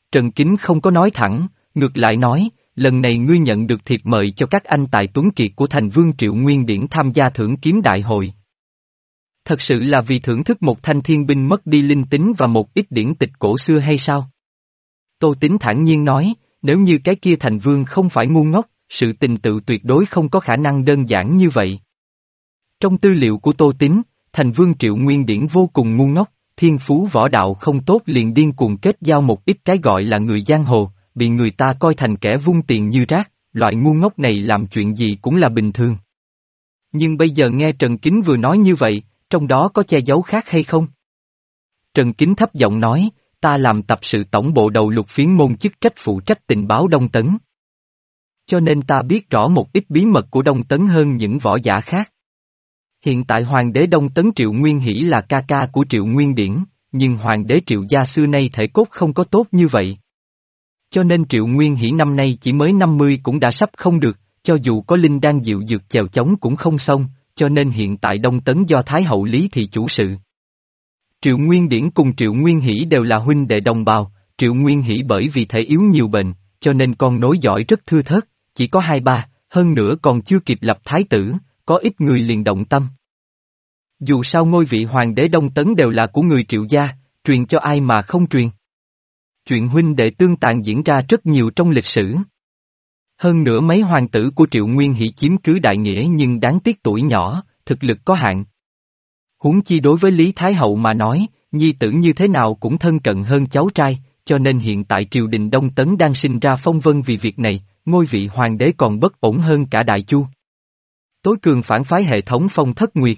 Trần Kính không có nói thẳng, ngược lại nói, lần này ngươi nhận được thiệp mời cho các anh tài tuấn kiệt của thành vương Triệu Nguyên Điển tham gia thưởng kiếm đại hội. Thật sự là vì thưởng thức một thanh thiên binh mất đi linh tính và một ít điển tịch cổ xưa hay sao? Tô Tín thản nhiên nói, nếu như cái kia thành vương không phải ngu ngốc, sự tình tự tuyệt đối không có khả năng đơn giản như vậy. Trong tư liệu của Tô Tín, thành vương Triệu Nguyên Điển vô cùng ngu ngốc, thiên phú võ đạo không tốt liền điên cuồng kết giao một ít cái gọi là người giang hồ, bị người ta coi thành kẻ vung tiền như rác, loại ngu ngốc này làm chuyện gì cũng là bình thường. Nhưng bây giờ nghe Trần Kính vừa nói như vậy, trong đó có che giấu khác hay không? Trần Kính thấp giọng nói, ta làm tập sự tổng bộ đầu lục phiến môn chức trách phụ trách tình báo Đông Tấn. Cho nên ta biết rõ một ít bí mật của Đông Tấn hơn những võ giả khác. Hiện tại Hoàng đế Đông Tấn Triệu Nguyên Hỷ là ca ca của Triệu Nguyên Điển, nhưng Hoàng đế Triệu gia xưa nay thể cốt không có tốt như vậy. Cho nên Triệu Nguyên Hỷ năm nay chỉ mới năm mươi cũng đã sắp không được, cho dù có linh đan dịu dược chèo chống cũng không xong, cho nên hiện tại Đông Tấn do Thái hậu Lý thị chủ sự. Triệu Nguyên Điển cùng Triệu Nguyên Hỷ đều là huynh đệ đồng bào, Triệu Nguyên Hỷ bởi vì thể yếu nhiều bệnh, cho nên con nối dõi rất thưa thớt, chỉ có hai ba, hơn nữa còn chưa kịp lập thái tử, có ít người liền động tâm. Dù sao ngôi vị hoàng đế Đông Tấn đều là của người Triệu gia, truyền cho ai mà không truyền. Chuyện huynh đệ tương tàn diễn ra rất nhiều trong lịch sử. Hơn nữa mấy hoàng tử của Triệu Nguyên Hỷ chiếm cứ đại nghĩa nhưng đáng tiếc tuổi nhỏ, thực lực có hạn. Huống chi đối với Lý Thái Hậu mà nói, nhi tử như thế nào cũng thân cận hơn cháu trai, cho nên hiện tại triều đình Đông Tấn đang sinh ra phong vân vì việc này, ngôi vị hoàng đế còn bất ổn hơn cả Đại Chu. Tối cường phản phái hệ thống Phong Thất Nguyệt.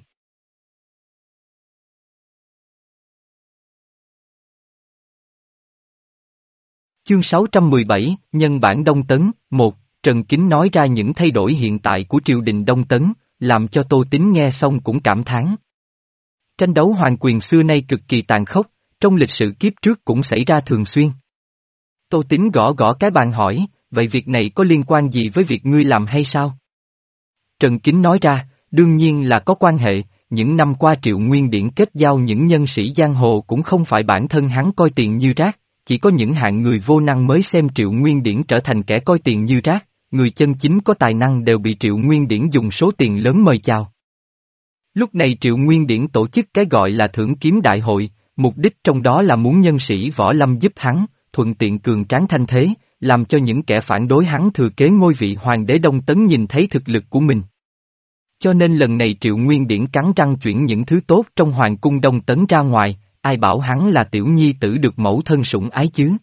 Chương sáu trăm mười bảy, Nhân bản Đông Tấn, một, Trần Kính nói ra những thay đổi hiện tại của triều đình Đông Tấn, làm cho Tô Tín nghe xong cũng cảm thán. Tranh đấu hoàng quyền xưa nay cực kỳ tàn khốc, trong lịch sử kiếp trước cũng xảy ra thường xuyên. Tô Tín gõ gõ cái bàn hỏi, vậy việc này có liên quan gì với việc ngươi làm hay sao? Trần Kính nói ra, đương nhiên là có quan hệ, những năm qua Triệu Nguyên Điển kết giao những nhân sĩ giang hồ cũng không phải bản thân hắn coi tiền như rác, chỉ có những hạng người vô năng mới xem Triệu Nguyên Điển trở thành kẻ coi tiền như rác, người chân chính có tài năng đều bị Triệu Nguyên Điển dùng số tiền lớn mời chào. Lúc này Triệu Nguyên Điển tổ chức cái gọi là thưởng kiếm đại hội, mục đích trong đó là muốn nhân sĩ võ lâm giúp hắn, thuận tiện cường tráng thanh thế, làm cho những kẻ phản đối hắn thừa kế ngôi vị hoàng đế Đông Tấn nhìn thấy thực lực của mình. Cho nên lần này Triệu Nguyên Điển cắn răng chuyển những thứ tốt trong hoàng cung Đông Tấn ra ngoài, ai bảo hắn là tiểu nhi tử được mẫu thân sủng ái chứ.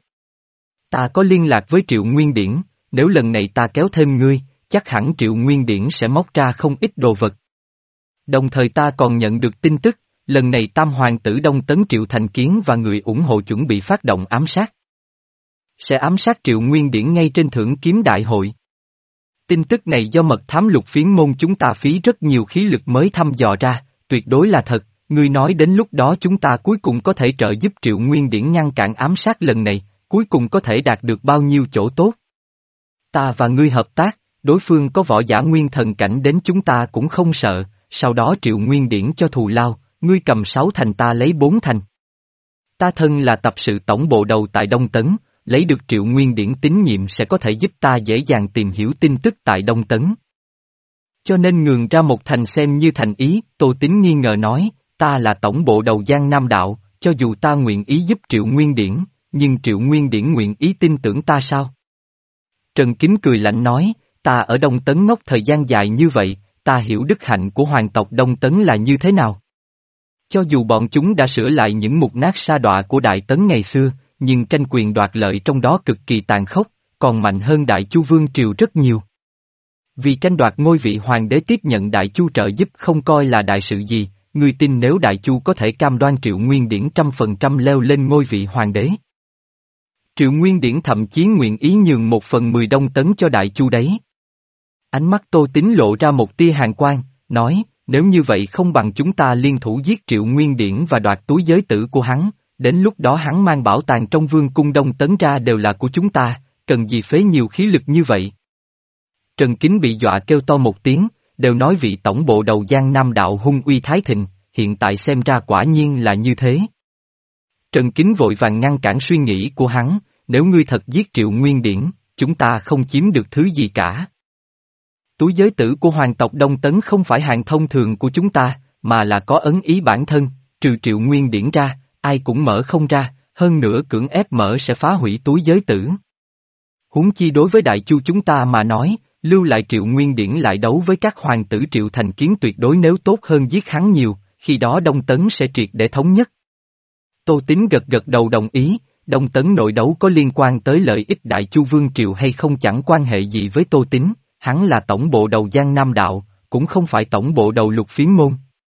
Ta có liên lạc với Triệu Nguyên Điển, nếu lần này ta kéo thêm ngươi, chắc hẳn Triệu Nguyên Điển sẽ móc ra không ít đồ vật. Đồng thời ta còn nhận được tin tức, lần này tam hoàng tử Đông Tấn Triệu Thành Kiến và người ủng hộ chuẩn bị phát động ám sát. Sẽ ám sát Triệu Nguyên Điển ngay trên thưởng kiếm đại hội. Tin tức này do mật thám lục phiến môn chúng ta phí rất nhiều khí lực mới thăm dò ra, tuyệt đối là thật, ngươi nói đến lúc đó chúng ta cuối cùng có thể trợ giúp Triệu Nguyên Điển ngăn cản ám sát lần này, cuối cùng có thể đạt được bao nhiêu chỗ tốt. Ta và ngươi hợp tác, đối phương có võ giả nguyên thần cảnh đến chúng ta cũng không sợ, sau đó Triệu Nguyên Điển cho thù lao, ngươi cầm sáu thành ta lấy bốn thành. Ta thân là tập sự tổng bộ đầu tại Đông Tấn, lấy được Triệu Nguyên Điển tín nhiệm sẽ có thể giúp ta dễ dàng tìm hiểu tin tức tại Đông Tấn. Cho nên nhường ra một thành xem như thành ý, Tô Tín nghi ngờ nói, ta là tổng bộ đầu Giang Nam Đạo, cho dù ta nguyện ý giúp Triệu Nguyên Điển, nhưng Triệu Nguyên Điển nguyện ý tin tưởng ta sao? Trần Kính cười lạnh nói, ta ở Đông Tấn ngốc thời gian dài như vậy, ta hiểu đức hạnh của hoàng tộc Đông Tấn là như thế nào. Cho dù bọn chúng đã sửa lại những mục nát sa đọa của Đại Tấn ngày xưa, nhưng tranh quyền đoạt lợi trong đó cực kỳ tàn khốc, còn mạnh hơn Đại Chu Vương Triều rất nhiều. Vì tranh đoạt ngôi vị hoàng đế tiếp nhận Đại Chu trợ giúp không coi là đại sự gì, ngươi tin nếu Đại Chu có thể cam đoan Triệu Nguyên Điển trăm phần trăm leo lên ngôi vị hoàng đế. Triệu Nguyên Điển thậm chí nguyện ý nhường một phần mười Đông Tấn cho Đại Chu đấy. Ánh mắt Tô Tín lộ ra một tia hàn quang, nói, nếu như vậy không bằng chúng ta liên thủ giết Triệu Nguyên Điển và đoạt túi giới tử của hắn, đến lúc đó hắn mang bảo tàng trong vương cung Đông Tấn ra đều là của chúng ta, cần gì phế nhiều khí lực như vậy. Trần Kính bị dọa kêu to một tiếng, đều nói vị tổng bộ đầu Giang Nam Đạo hung uy thái thịnh, hiện tại xem ra quả nhiên là như thế. Trần Kính vội vàng ngăn cản suy nghĩ của hắn, nếu ngươi thật giết Triệu Nguyên Điển, chúng ta không chiếm được thứ gì cả. Túi giới tử của hoàng tộc Đông Tấn không phải hạng thông thường của chúng ta, mà là có ấn ý bản thân, trừ Triệu Nguyên Điển ra, ai cũng mở không ra, hơn nữa cưỡng ép mở sẽ phá hủy túi giới tử. Huống chi đối với Đại Chu chúng ta mà nói, lưu lại Triệu Nguyên Điển lại đấu với các hoàng tử Triệu Thành Kiến tuyệt đối nếu tốt hơn giết hắn nhiều, khi đó Đông Tấn sẽ triệt để thống nhất. Tô Tín gật gật đầu đồng ý, Đông Tấn nội đấu có liên quan tới lợi ích Đại Chu Vương Triều hay không chẳng quan hệ gì với Tô Tín, hắn là tổng bộ đầu Giang Nam Đạo, cũng không phải tổng bộ đầu Lục Phiến Môn.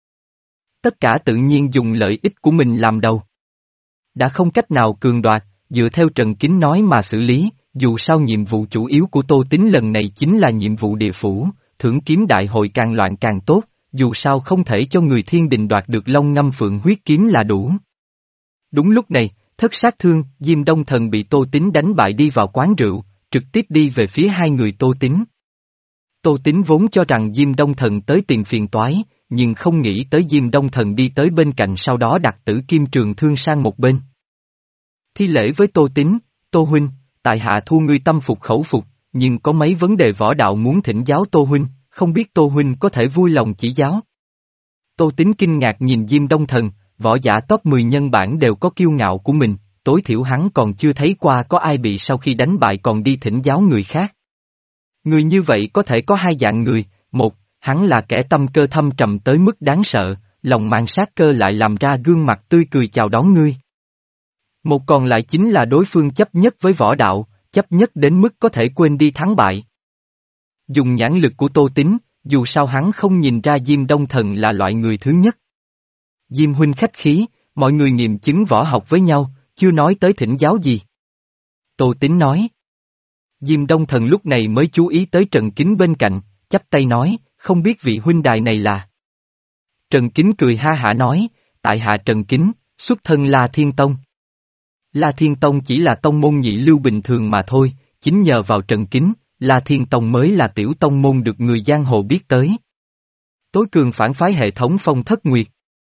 Tất cả tự nhiên dùng lợi ích của mình làm đầu. Đã không cách nào cường đoạt, dựa theo Trần Kính nói mà xử lý, dù sao nhiệm vụ chủ yếu của Tô Tín lần này chính là nhiệm vụ địa phủ, thưởng kiếm đại hội càng loạn càng tốt, dù sao không thể cho người thiên đình đoạt được Long Ngâm Phượng huyết kiếm là đủ. Đúng lúc này, thất sát thương, Diêm Đông Thần bị Tô Tín đánh bại đi vào quán rượu, trực tiếp đi về phía hai người Tô Tín. Tô Tín vốn cho rằng Diêm Đông Thần tới tìm phiền toái, nhưng không nghĩ tới Diêm Đông Thần đi tới bên cạnh sau đó đặt Tử Kim Trường Thương sang một bên. Thi lễ với Tô Tín, Tô Huynh, tại hạ thua ngươi tâm phục khẩu phục, nhưng có mấy vấn đề võ đạo muốn thỉnh giáo Tô Huynh, không biết Tô Huynh có thể vui lòng chỉ giáo. Tô Tín kinh ngạc nhìn Diêm Đông Thần, võ giả top mười nhân bản đều có kiêu ngạo của mình, tối thiểu hắn còn chưa thấy qua có ai bị sau khi đánh bại còn đi thỉnh giáo người khác. Người như vậy có thể có hai dạng người, một, hắn là kẻ tâm cơ thâm trầm tới mức đáng sợ, lòng mang sát cơ lại làm ra gương mặt tươi cười chào đón ngươi. Một còn lại chính là đối phương chấp nhất với võ đạo, chấp nhất đến mức có thể quên đi thắng bại. Dùng nhãn lực của Tô Tín, dù sao hắn không nhìn ra Diêm Đông Thần là loại người thứ nhất. Diêm huynh khách khí, mọi người nghiệm chứng võ học với nhau, chưa nói tới thỉnh giáo gì. Tô Tín nói. Diêm Đông Thần lúc này mới chú ý tới Trần Kính bên cạnh, chắp tay nói, không biết vị huynh đài này là. Trần Kính cười ha hả nói, tại hạ Trần Kính, xuất thân La Thiên Tông. La Thiên Tông chỉ là tông môn nhị lưu bình thường mà thôi, chính nhờ vào Trần Kính, La Thiên Tông mới là tiểu tông môn được người giang hồ biết tới. Tối cường phản phái hệ thống Phong Thất Nguyệt.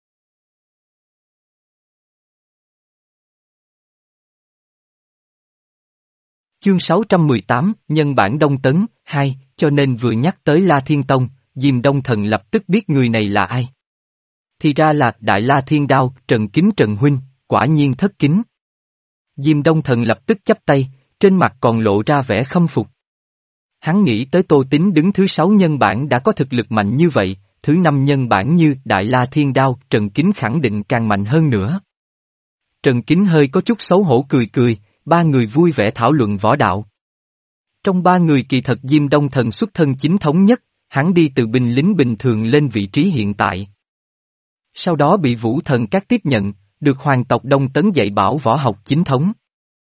Chương sáu trăm mười tám, Nhân bản Đông Tấn, hai, cho nên vừa nhắc tới La Thiên Tông, Diêm Đông Thần lập tức biết người này là ai. Thì ra là Đại La Thiên Đao, Trần Kính Trần Huynh, quả nhiên thất kính. Diêm Đông Thần lập tức chắp tay, trên mặt còn lộ ra vẻ khâm phục. Hắn nghĩ tới Tô Tín đứng thứ sáu nhân bản đã có thực lực mạnh như vậy, thứ năm nhân bản như Đại La Thiên Đao, Trần Kính khẳng định càng mạnh hơn nữa. Trần Kính hơi có chút xấu hổ cười cười, ba người vui vẻ thảo luận võ đạo. Trong ba người kỳ thật Diêm Đông Thần xuất thân chính thống nhất, hắn đi từ binh lính bình thường lên vị trí hiện tại. Sau đó bị Vũ Thần Các tiếp nhận, được hoàng tộc Đông Tấn dạy bảo võ học chính thống.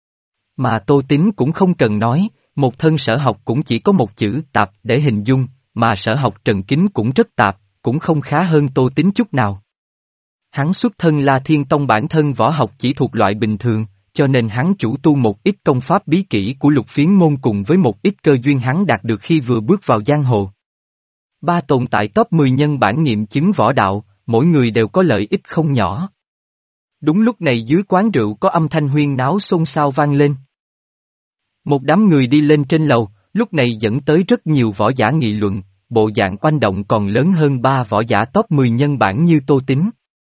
Mà Tô Tín cũng không cần nói, một thân sở học cũng chỉ có một chữ tạp để hình dung, mà sở học Trần Kính cũng rất tạp, cũng không khá hơn Tô Tín chút nào. Hắn xuất thân La Thiên Tông bản thân võ học chỉ thuộc loại bình thường, cho nên hắn chủ tu một ít công pháp bí kỹ của Lục Phiến Môn cùng với một ít cơ duyên hắn đạt được khi vừa bước vào giang hồ. Ba tồn tại top mười nhân bản nghiệm chứng võ đạo, mỗi người đều có lợi ích không nhỏ. Đúng lúc này dưới quán rượu có âm thanh huyên náo xôn xao vang lên. Một đám người đi lên trên lầu, lúc này dẫn tới rất nhiều võ giả nghị luận, bộ dạng oanh động còn lớn hơn ba võ giả top mười nhân bản như Tô Tín.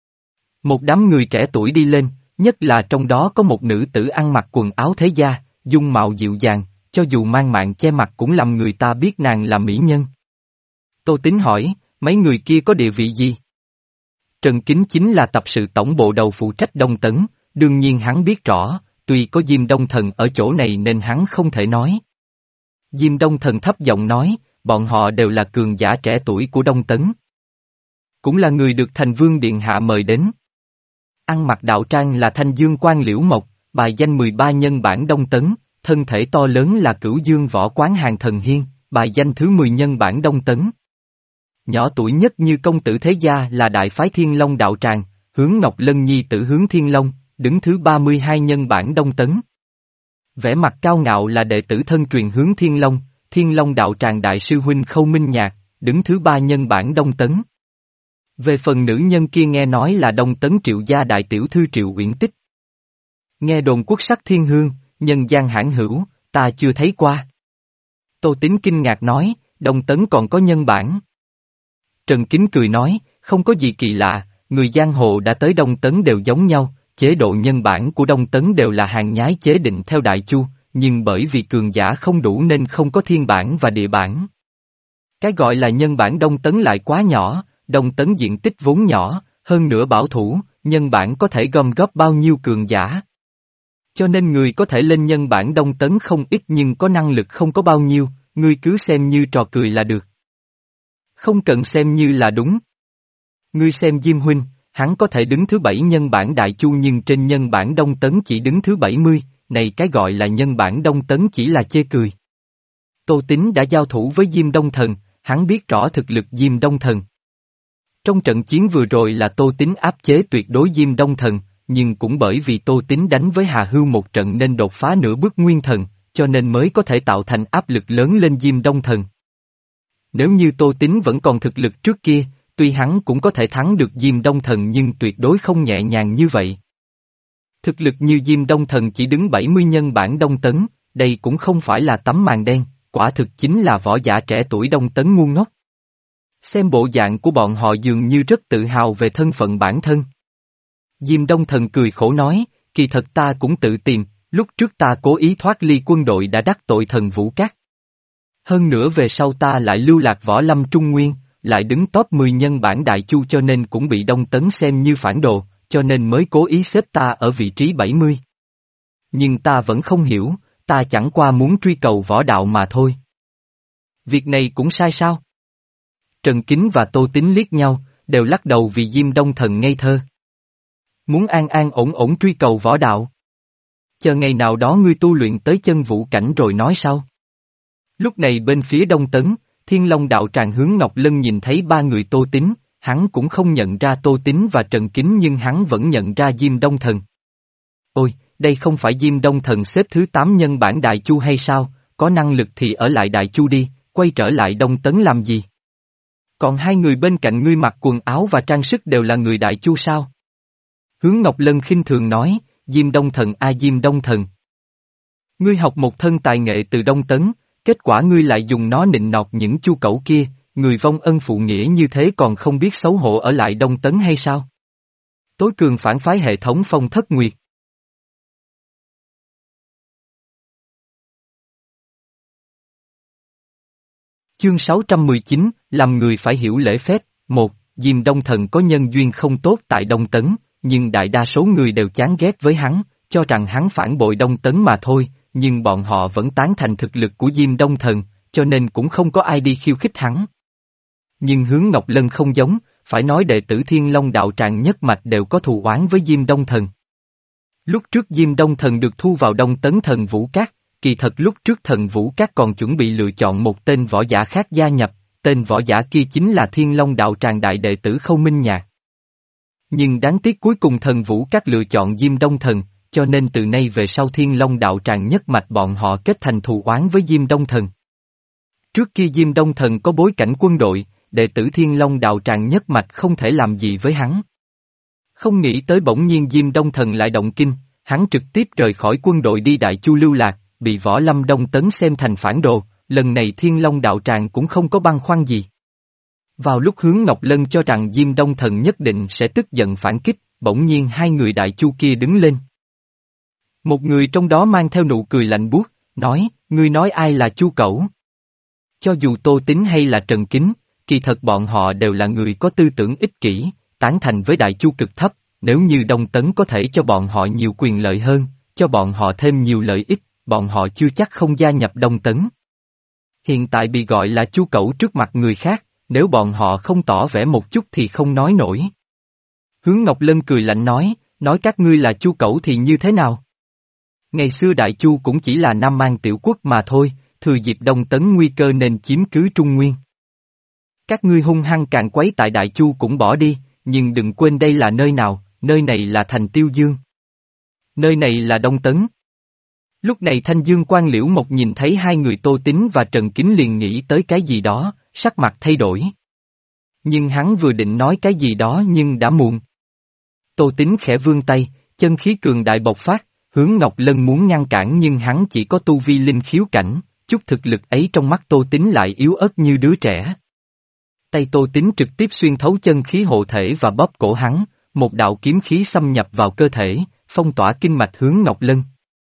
Một đám người trẻ tuổi đi lên, nhất là trong đó có một nữ tử ăn mặc quần áo thế gia, dung mạo dịu dàng, cho dù mang mạng che mặt cũng làm người ta biết nàng là mỹ nhân. Tô Tín hỏi, mấy người kia có địa vị gì? Trần Kính chính là tập sự tổng bộ đầu phụ trách Đông Tấn, đương nhiên hắn biết rõ, tuy có Diêm Đông Thần ở chỗ này nên hắn không thể nói. Diêm Đông Thần thấp giọng nói, bọn họ đều là cường giả trẻ tuổi của Đông Tấn. Cũng là người được Thành Vương Điện Hạ mời đến. Ăn mặc đạo trang là Thanh Dương Quan Liễu Mộc, bài danh mười ba nhân bản Đông Tấn, thân thể to lớn là Cửu Dương Võ Quán Hàng Thần Hiên, bài danh thứ mười nhân bản Đông Tấn. Nhỏ tuổi nhất như công tử thế gia là Đại phái Thiên Long đạo tràng, Hướng Ngọc Lân nhi tử Hướng Thiên Long, đứng thứ ba mươi hai nhân bản Đông Tấn. Vẻ mặt cao ngạo là đệ tử thân truyền Hướng Thiên Long, Thiên Long đạo tràng đại sư huynh Khâu Minh Nhạc, đứng thứ ba nhân bản Đông Tấn. Về phần nữ nhân kia nghe nói là Đông Tấn Triệu gia đại tiểu thư Triệu Uyển Tích. Nghe đồn quốc sắc thiên hương, nhân gian hãn hữu, ta chưa thấy qua. Tô Tín kinh ngạc nói, Đông Tấn còn có nhân bản. Trần Kính cười nói, không có gì kỳ lạ, người giang hồ đã tới Đông Tấn đều giống nhau, chế độ nhân bản của Đông Tấn đều là hàng nhái chế định theo Đại Chu, nhưng bởi vì cường giả không đủ nên không có thiên bản và địa bản. Cái gọi là nhân bản Đông Tấn lại quá nhỏ, Đông Tấn diện tích vốn nhỏ, hơn nữa bảo thủ, nhân bản có thể gom góp bao nhiêu cường giả. Cho nên người có thể lên nhân bản Đông Tấn không ít nhưng có năng lực không có bao nhiêu, ngươi cứ xem như trò cười là được. Không cần xem như là đúng. Ngươi xem Diêm Huynh, hắn có thể đứng thứ bảy nhân bản Đại Chu nhưng trên nhân bản Đông Tấn chỉ đứng thứ bảy mươi, này cái gọi là nhân bản Đông Tấn chỉ là chê cười. Tô Tín đã giao thủ với Diêm Đông Thần, hắn biết rõ thực lực Diêm Đông Thần. Trong trận chiến vừa rồi là Tô Tín áp chế tuyệt đối Diêm Đông Thần, nhưng cũng bởi vì Tô Tín đánh với Hà Hưu một trận nên đột phá nửa bước nguyên thần, cho nên mới có thể tạo thành áp lực lớn lên Diêm Đông Thần. Nếu như Tô Tín vẫn còn thực lực trước kia, tuy hắn cũng có thể thắng được Diêm Đông Thần nhưng tuyệt đối không nhẹ nhàng như vậy. Thực lực như Diêm Đông Thần chỉ đứng bảy mươi nhân bản Đông Tấn, đây cũng không phải là tấm màn đen, quả thực chính là võ giả trẻ tuổi Đông Tấn ngu ngốc. Xem bộ dạng của bọn họ dường như rất tự hào về thân phận bản thân. Diêm Đông Thần cười khổ nói, kỳ thật ta cũng tự tìm, lúc trước ta cố ý thoát ly quân đội đã đắc tội thần Vũ Cát. Hơn nữa về sau ta lại lưu lạc võ lâm Trung Nguyên, lại đứng top mười nhân bản Đại Chu cho nên cũng bị Đông Tấn xem như phản đồ, cho nên mới cố ý xếp ta ở vị trí bảy mươi. Nhưng ta vẫn không hiểu, ta chẳng qua muốn truy cầu võ đạo mà thôi. Việc này cũng sai sao? Trần Kính và Tô Tín liếc nhau, đều lắc đầu vì Diêm Đông Thần ngây thơ. Muốn an an ổn ổn truy cầu võ đạo. Chờ ngày nào đó ngươi tu luyện tới chân vũ cảnh rồi nói sau. Lúc này bên phía Đông Tấn, Thiên Long đạo tràng hướng Ngọc Lân nhìn thấy ba người Tô Tín, hắn cũng không nhận ra Tô Tín và Trần Kính nhưng hắn vẫn nhận ra Diêm Đông Thần. Ôi, đây không phải Diêm Đông Thần xếp thứ tám nhân bản Đại Chu hay sao, có năng lực thì ở lại Đại Chu đi, quay trở lại Đông Tấn làm gì? Còn hai người bên cạnh ngươi mặc quần áo và trang sức đều là người Đại Chu sao? Hướng Ngọc Lân khinh thường nói, Diêm Đông Thần a Diêm Đông Thần. Ngươi học một thân tài nghệ từ Đông Tấn, kết quả ngươi lại dùng nó nịnh nọt những chu cẩu kia, người vong ân phụ nghĩa như thế còn không biết xấu hổ ở lại Đông Tấn hay sao? Tối cường phản phái hệ thống Phong Thất Nguyệt. Chương sáu trăm mười chín, làm người phải hiểu lễ phép. Một, Diêm Đông Thần có nhân duyên không tốt tại Đông Tấn, nhưng đại đa số người đều chán ghét với hắn, cho rằng hắn phản bội Đông Tấn mà thôi, nhưng bọn họ vẫn tán thành thực lực của Diêm Đông Thần, cho nên cũng không có ai đi khiêu khích hắn. Nhưng Hướng Ngọc Lân không giống, phải nói đệ tử Thiên Long đạo tràng nhất mạch đều có thù oán với Diêm Đông Thần. Lúc trước Diêm Đông Thần được thu vào Đông Tấn Thần Vũ Các, kỳ thật lúc trước Thần Vũ Các còn chuẩn bị lựa chọn một tên võ giả khác gia nhập, tên võ giả kia chính là Thiên Long đạo tràng đại đệ tử Khâu Minh Nhạc. Nhưng đáng tiếc cuối cùng Thần Vũ Các lựa chọn Diêm Đông Thần, cho nên từ nay về sau Thiên Long đạo tràng nhất mạch bọn họ kết thành thù oán với Diêm Đông Thần. Trước kia Diêm Đông Thần có bối cảnh quân đội, đệ tử Thiên Long đạo tràng nhất mạch không thể làm gì với hắn. Không nghĩ tới bỗng nhiên Diêm Đông Thần lại động kinh, hắn trực tiếp rời khỏi quân đội đi Đại Chu lưu lạc, bị võ lâm Đông Tấn xem thành phản đồ, lần này Thiên Long đạo tràng cũng không có băn khoăn gì. Vào lúc Hướng Ngọc Lân cho rằng Diêm Đông Thần nhất định sẽ tức giận phản kích, bỗng nhiên hai người Đại Chu kia đứng lên. Một người trong đó mang theo nụ cười lạnh buốt, nói, ngươi nói ai là Chu Cẩu? Cho dù Tô Tín hay là Trần Kính, kỳ thật bọn họ đều là người có tư tưởng ích kỷ, tán thành với Đại Chu cực thấp, nếu như Đông Tấn có thể cho bọn họ nhiều quyền lợi hơn, cho bọn họ thêm nhiều lợi ích, bọn họ chưa chắc không gia nhập Đông Tấn. Hiện tại bị gọi là Chu Cẩu trước mặt người khác, nếu bọn họ không tỏ vẻ một chút thì không nói nổi. Hướng Ngọc Lân cười lạnh nói, nói các ngươi là Chu Cẩu thì như thế nào? Ngày xưa Đại Chu cũng chỉ là Nam Man tiểu quốc mà thôi, thừa dịp Đông Tấn nguy cơ nên chiếm cứ Trung Nguyên. Các ngươi hung hăng càn quấy tại Đại Chu cũng bỏ đi, nhưng đừng quên đây là nơi nào, nơi này là thành Tiêu Dương. Nơi này là Đông Tấn. Lúc này Thanh Dương Quan Liễu Mộc nhìn thấy hai người Tô Tín và Trần Kính liền nghĩ tới cái gì đó, sắc mặt thay đổi. Nhưng hắn vừa định nói cái gì đó nhưng đã muộn. Tô Tín khẽ vươn tay, chân khí cường đại bộc phát, Hướng Ngọc Lân muốn ngăn cản nhưng hắn chỉ có tu vi linh khiếu cảnh, chút thực lực ấy trong mắt Tô Tín lại yếu ớt như đứa trẻ. Tay Tô Tín trực tiếp xuyên thấu chân khí hộ thể và bóp cổ hắn, một đạo kiếm khí xâm nhập vào cơ thể, phong tỏa kinh mạch Hướng Ngọc Lân,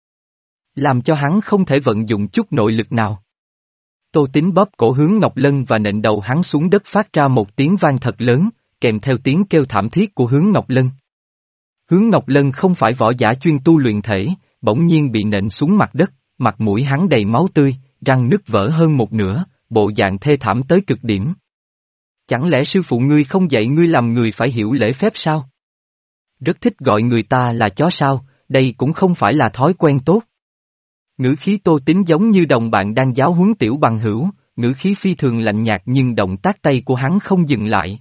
làm cho hắn không thể vận dụng chút nội lực nào. Tô Tín bóp cổ Hướng Ngọc Lân và nện đầu hắn xuống đất phát ra một tiếng vang thật lớn, kèm theo tiếng kêu thảm thiết của Hướng Ngọc Lân. Hướng Ngọc Lân không phải võ giả chuyên tu luyện thể, bỗng nhiên bị nện xuống mặt đất, mặt mũi hắn đầy máu tươi, răng nứt vỡ hơn một nửa, bộ dạng thê thảm tới cực điểm. Chẳng lẽ sư phụ ngươi không dạy ngươi làm người phải hiểu lễ phép sao? Rất thích gọi người ta là chó sao, đây cũng không phải là thói quen tốt. Ngữ khí Tô Tín giống như đồng bạn đang giáo huấn tiểu bằng hữu, ngữ khí phi thường lạnh nhạt nhưng động tác tay của hắn không dừng lại.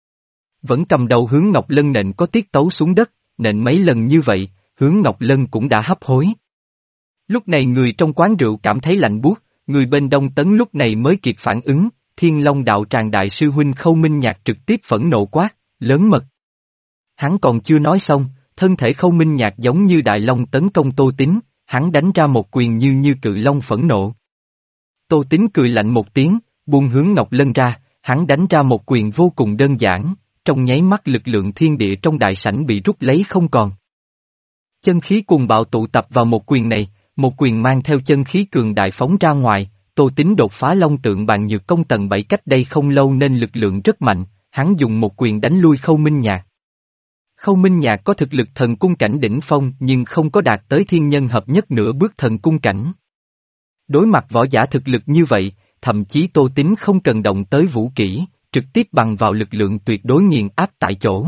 Vẫn cầm đầu Hướng Ngọc Lân nện có tiết tấu xuống đất, nện mấy lần như vậy, Hướng Ngọc Lân cũng đã hấp hối. Lúc này người trong quán rượu cảm thấy lạnh buốt, người bên Đông Tấn lúc này mới kịp phản ứng, Thiên Long đạo tràng đại sư huynh Khâu Minh Nhạc trực tiếp phẫn nộ quát, lớn mật. Hắn còn chưa nói xong, thân thể Khâu Minh Nhạc giống như đại long tấn công Tô Tín, hắn đánh ra một quyền như như cự long phẫn nộ. Tô Tín cười lạnh một tiếng, buông Hướng Ngọc Lân ra, hắn đánh ra một quyền vô cùng đơn giản, trong nháy mắt lực lượng thiên địa trong đại sảnh bị rút lấy không còn. Chân khí cuồng bạo tụ tập vào một quyền này, một quyền mang theo chân khí cường đại phóng ra ngoài, Tô Tín đột phá long tượng bàn nhược công tầng bảy cách đây không lâu nên lực lượng rất mạnh, hắn dùng một quyền đánh lui Khâu Minh Nhạc. Khâu Minh Nhạc có thực lực thần cung cảnh đỉnh phong nhưng không có đạt tới thiên nhân hợp nhất nửa bước thần cung cảnh. Đối mặt võ giả thực lực như vậy, thậm chí Tô Tín không cần động tới vũ kỹ, trực tiếp bằng vào lực lượng tuyệt đối nghiền áp tại chỗ.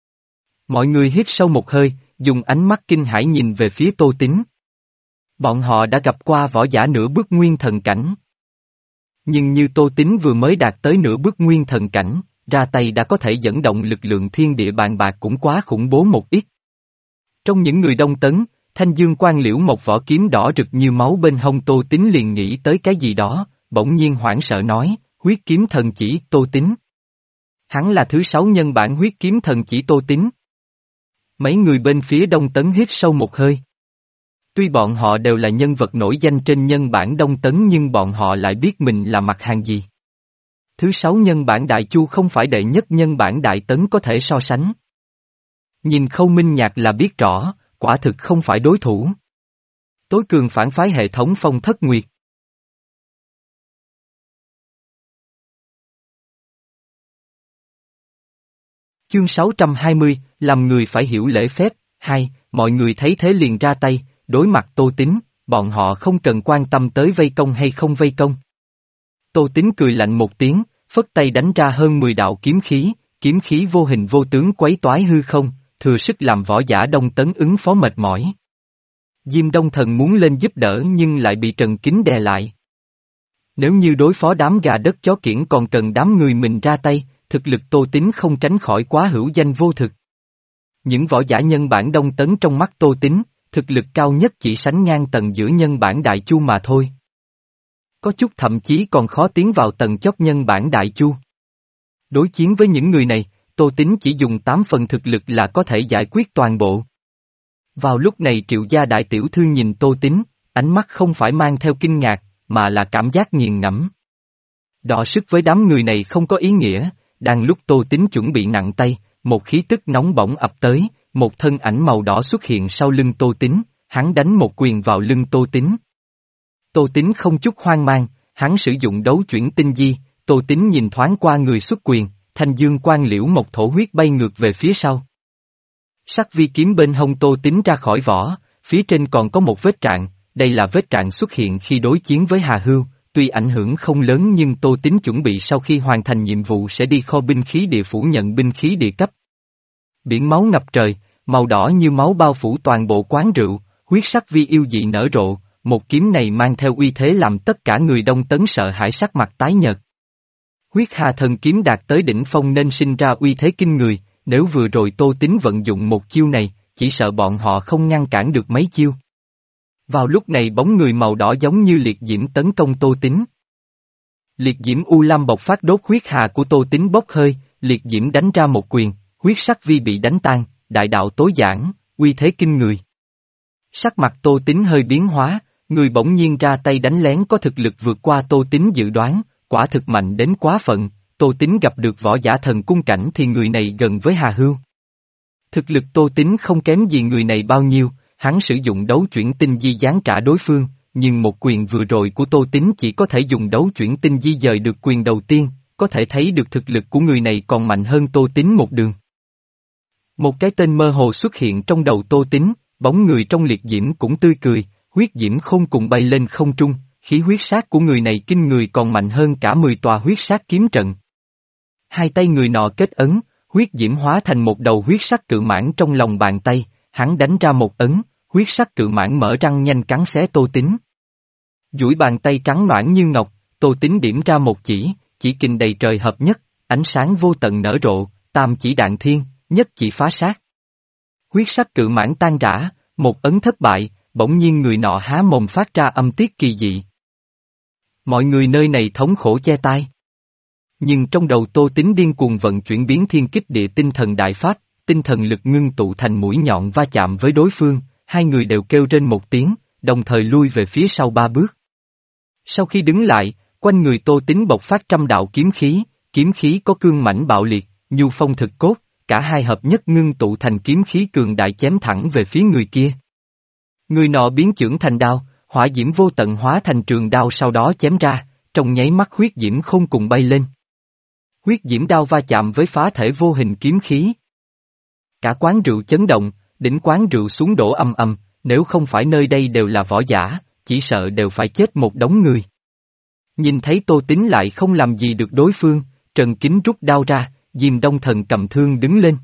Mọi người hít sâu một hơi, dùng ánh mắt kinh hãi nhìn về phía Tô Tín. Bọn họ đã gặp qua võ giả nửa bước nguyên thần cảnh. Nhưng như Tô Tín vừa mới đạt tới nửa bước nguyên thần cảnh, ra tay đã có thể dẫn động lực lượng thiên địa bàn bạc cũng quá khủng bố một ít. Trong những người Đông Tấn, Thanh Dương Quan Liễu một vỏ kiếm đỏ rực như máu bên hông Tô Tín liền nghĩ tới cái gì đó, bỗng nhiên hoảng sợ nói, huyết kiếm thần chỉ Tô Tín. Hắn là thứ sáu nhân bản huyết kiếm thần chỉ Tô Tín. Mấy người bên phía Đông Tấn hít sâu một hơi. Tuy bọn họ đều là nhân vật nổi danh trên nhân bản Đông Tấn nhưng bọn họ lại biết mình là mặt hàng gì. Thứ sáu nhân bản Đại Chu không phải đệ nhất nhân bản Đại Tấn có thể so sánh. Nhìn Khâu Minh Nhạc là biết rõ, quả thực không phải đối thủ. Tối cường phản phái hệ thống Phong Thất Nguyệt. Chương sáu trăm hai mươi, làm người phải hiểu lễ phép, hai, mọi người thấy thế liền ra tay, đối mặt Tô Tín, bọn họ không cần quan tâm tới vây công hay không vây công. Tô Tín cười lạnh một tiếng, phất tay đánh ra hơn mười đạo kiếm khí, kiếm khí vô hình vô tướng quấy toái hư không, thừa sức làm võ giả Đông Tấn ứng phó mệt mỏi. Diêm Đông Thần muốn lên giúp đỡ nhưng lại bị Trần Kính đè lại. Nếu như đối phó đám gà đất chó kiểng còn cần đám người mình ra tay, thực lực Tô Tín không tránh khỏi quá hữu danh vô thực. Những võ giả nhân bản Đông Tấn trong mắt Tô Tín, thực lực cao nhất chỉ sánh ngang tầng giữa nhân bản Đại Chu mà thôi. Có chút thậm chí còn khó tiến vào tầng chót nhân bản Đại Chu. Đối chiến với những người này, Tô Tín chỉ dùng tám phần thực lực là có thể giải quyết toàn bộ. Vào lúc này Triệu gia đại tiểu thư nhìn Tô Tín, ánh mắt không phải mang theo kinh ngạc, mà là cảm giác nghiền ngẫm. Đọ sức với đám người này không có ý nghĩa, đang lúc Tô Tín chuẩn bị nặng tay, một khí tức nóng bỏng ập tới, một thân ảnh màu đỏ xuất hiện sau lưng Tô Tín, hắn đánh một quyền vào lưng Tô Tín. Tô Tín không chút hoang mang, hắn sử dụng đấu chuyển tinh di, Tô Tín nhìn thoáng qua người xuất quyền, Thanh Dương Quan Liễu một thổ huyết bay ngược về phía sau. Sắc vi kiếm bên hông Tô Tín ra khỏi vỏ, phía trên còn có một vết trạng, đây là vết trạng xuất hiện khi đối chiến với Hà Hưu, tuy ảnh hưởng không lớn nhưng Tô Tín chuẩn bị sau khi hoàn thành nhiệm vụ sẽ đi kho binh khí địa phủ nhận binh khí địa cấp. Biển máu ngập trời, màu đỏ như máu bao phủ toàn bộ quán rượu, huyết sắc vi yêu dị nở rộ, một kiếm này mang theo uy thế làm tất cả người Đông Tấn sợ hãi sắc mặt tái nhợt. Huyết Hà thần kiếm đạt tới đỉnh phong nên sinh ra uy thế kinh người, nếu vừa rồi Tô Tín vận dụng một chiêu này, chỉ sợ bọn họ không ngăn cản được mấy chiêu. Vào lúc này bóng người màu đỏ giống như liệt diễm tấn công Tô Tín. Liệt diễm U Lam bộc phát đốt huyết hà của Tô Tín bốc hơi, liệt diễm đánh ra một quyền, huyết sắc vi bị đánh tan, đại đạo tối giản, uy thế kinh người. Sắc mặt Tô Tín hơi biến hóa, người bỗng nhiên ra tay đánh lén có thực lực vượt qua Tô Tín dự đoán, quả thực mạnh đến quá phận, Tô Tín gặp được võ giả thần cung cảnh thì người này gần với Hà Hưu. Thực lực Tô Tín không kém gì người này bao nhiêu, hắn sử dụng đấu chuyển tinh di giáng trả đối phương, nhưng một quyền vừa rồi của Tô Tín chỉ có thể dùng đấu chuyển tinh di dời được quyền đầu tiên, có thể thấy được thực lực của người này còn mạnh hơn Tô Tín một đường. Một cái tên mơ hồ xuất hiện trong đầu Tô Tín, bóng người trong liệt diễm cũng tươi cười, huyết diễm khôn cùng bay lên không trung, khí huyết sát của người này kinh người còn mạnh hơn cả mười tòa huyết sát kiếm trận. Hai tay người nọ kết ấn, huyết diễm hóa thành một đầu huyết sắc cự mãng trong lòng bàn tay, hắn đánh ra một ấn, huyết sắc cự mãng mở răng nhanh cắn xé Tô Tín. Duỗi bàn tay trắng nõn như ngọc, Tô Tín điểm ra một chỉ, chỉ kình đầy trời hợp nhất, ánh sáng vô tận nở rộ, tam chỉ đạn thiên, nhất chỉ phá sát. Huyết sắc cự mãng tan rã, một ấn thất bại, bỗng nhiên người nọ há mồm phát ra âm tiết kỳ dị. Mọi người nơi này thống khổ che tai. Nhưng trong đầu Tô Tín điên cuồng vận chuyển biến thiên kích địa tinh thần đại pháp, tinh thần lực ngưng tụ thành mũi nhọn va chạm với đối phương, hai người đều kêu trên một tiếng, đồng thời lui về phía sau ba bước. Sau khi đứng lại, quanh người Tô Tín bộc phát trăm đạo kiếm khí, kiếm khí có cương mãnh bạo liệt, nhu phong thực cốt, cả hai hợp nhất ngưng tụ thành kiếm khí cường đại chém thẳng về phía người kia. Người nọ biến chưởng thành đao, hỏa diễm vô tận hóa thành trường đao sau đó chém ra, trong nháy mắt huyết diễm không cùng bay lên. Huyết diễm đao va chạm với phá thể vô hình kiếm khí. Cả quán rượu chấn động, đỉnh quán rượu xuống đổ âm âm, nếu không phải nơi đây đều là võ giả, chỉ sợ đều phải chết một đống người. Nhìn thấy Tô Tín lại không làm gì được đối phương, Trần Kính rút đao ra, Diêm Đông Thần cầm thương đứng lên.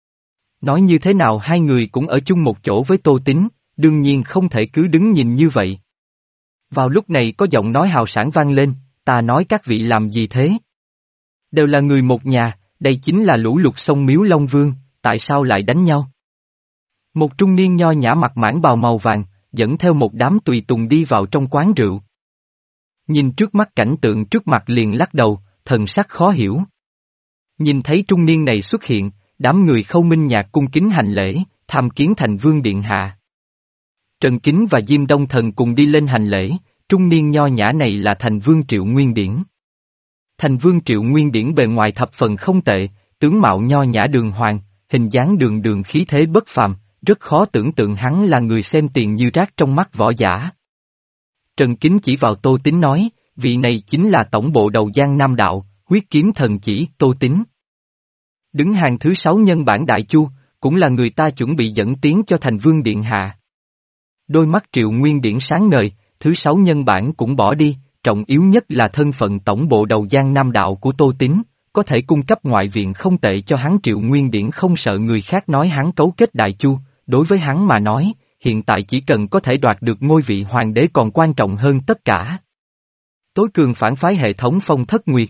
Nói như thế nào hai người cũng ở chung một chỗ với Tô Tín, đương nhiên không thể cứ đứng nhìn như vậy. Vào lúc này có giọng nói hào sảng vang lên, ta nói các vị làm gì thế? Đều là người một nhà, đây chính là lũ lụt sông Miếu Long Vương, tại sao lại đánh nhau? Một trung niên nho nhã mặt mãn bào màu vàng, dẫn theo một đám tùy tùng đi vào trong quán rượu. Nhìn trước mắt cảnh tượng trước mặt liền lắc đầu, thần sắc khó hiểu. Nhìn thấy trung niên này xuất hiện, đám người Khâu Minh Nhạc cung kính hành lễ, tham kiến thành vương điện hạ. Trần Kính và Diêm Đông Thần cùng đi lên hành lễ, trung niên nho nhã này là thành vương Triệu Nguyên Điển. Thành vương Triệu Nguyên Điển bề ngoài thập phần không tệ, tướng mạo nho nhã đường hoàng, hình dáng đường đường khí thế bất phàm, rất khó tưởng tượng hắn là người xem tiền như rác trong mắt võ giả. Trần Kính chỉ vào Tô Tín nói, vị này chính là tổng bộ đầu Giang Nam Đạo, huyết kiếm thần chỉ Tô Tín. Đứng hàng thứ sáu nhân bản Đại Chu, cũng là người ta chuẩn bị dẫn tiến cho thành vương điện hạ. Đôi mắt Triệu Nguyên Điển sáng ngời, thứ sáu nhân bản cũng bỏ đi, trọng yếu nhất là thân phận tổng bộ đầu Giang Nam Đạo của Tô Tín, có thể cung cấp ngoại viện không tệ cho hắn. Triệu Nguyên Điển không sợ người khác nói hắn cấu kết Đại Chu, đối với hắn mà nói, hiện tại chỉ cần có thể đoạt được ngôi vị hoàng đế còn quan trọng hơn tất cả. Tối cường phản phái hệ thống Phong Thất Nguyệt.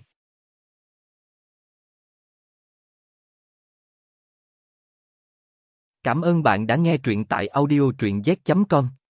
Cảm ơn bạn đã nghe truyện tại audio truyện z chấm com.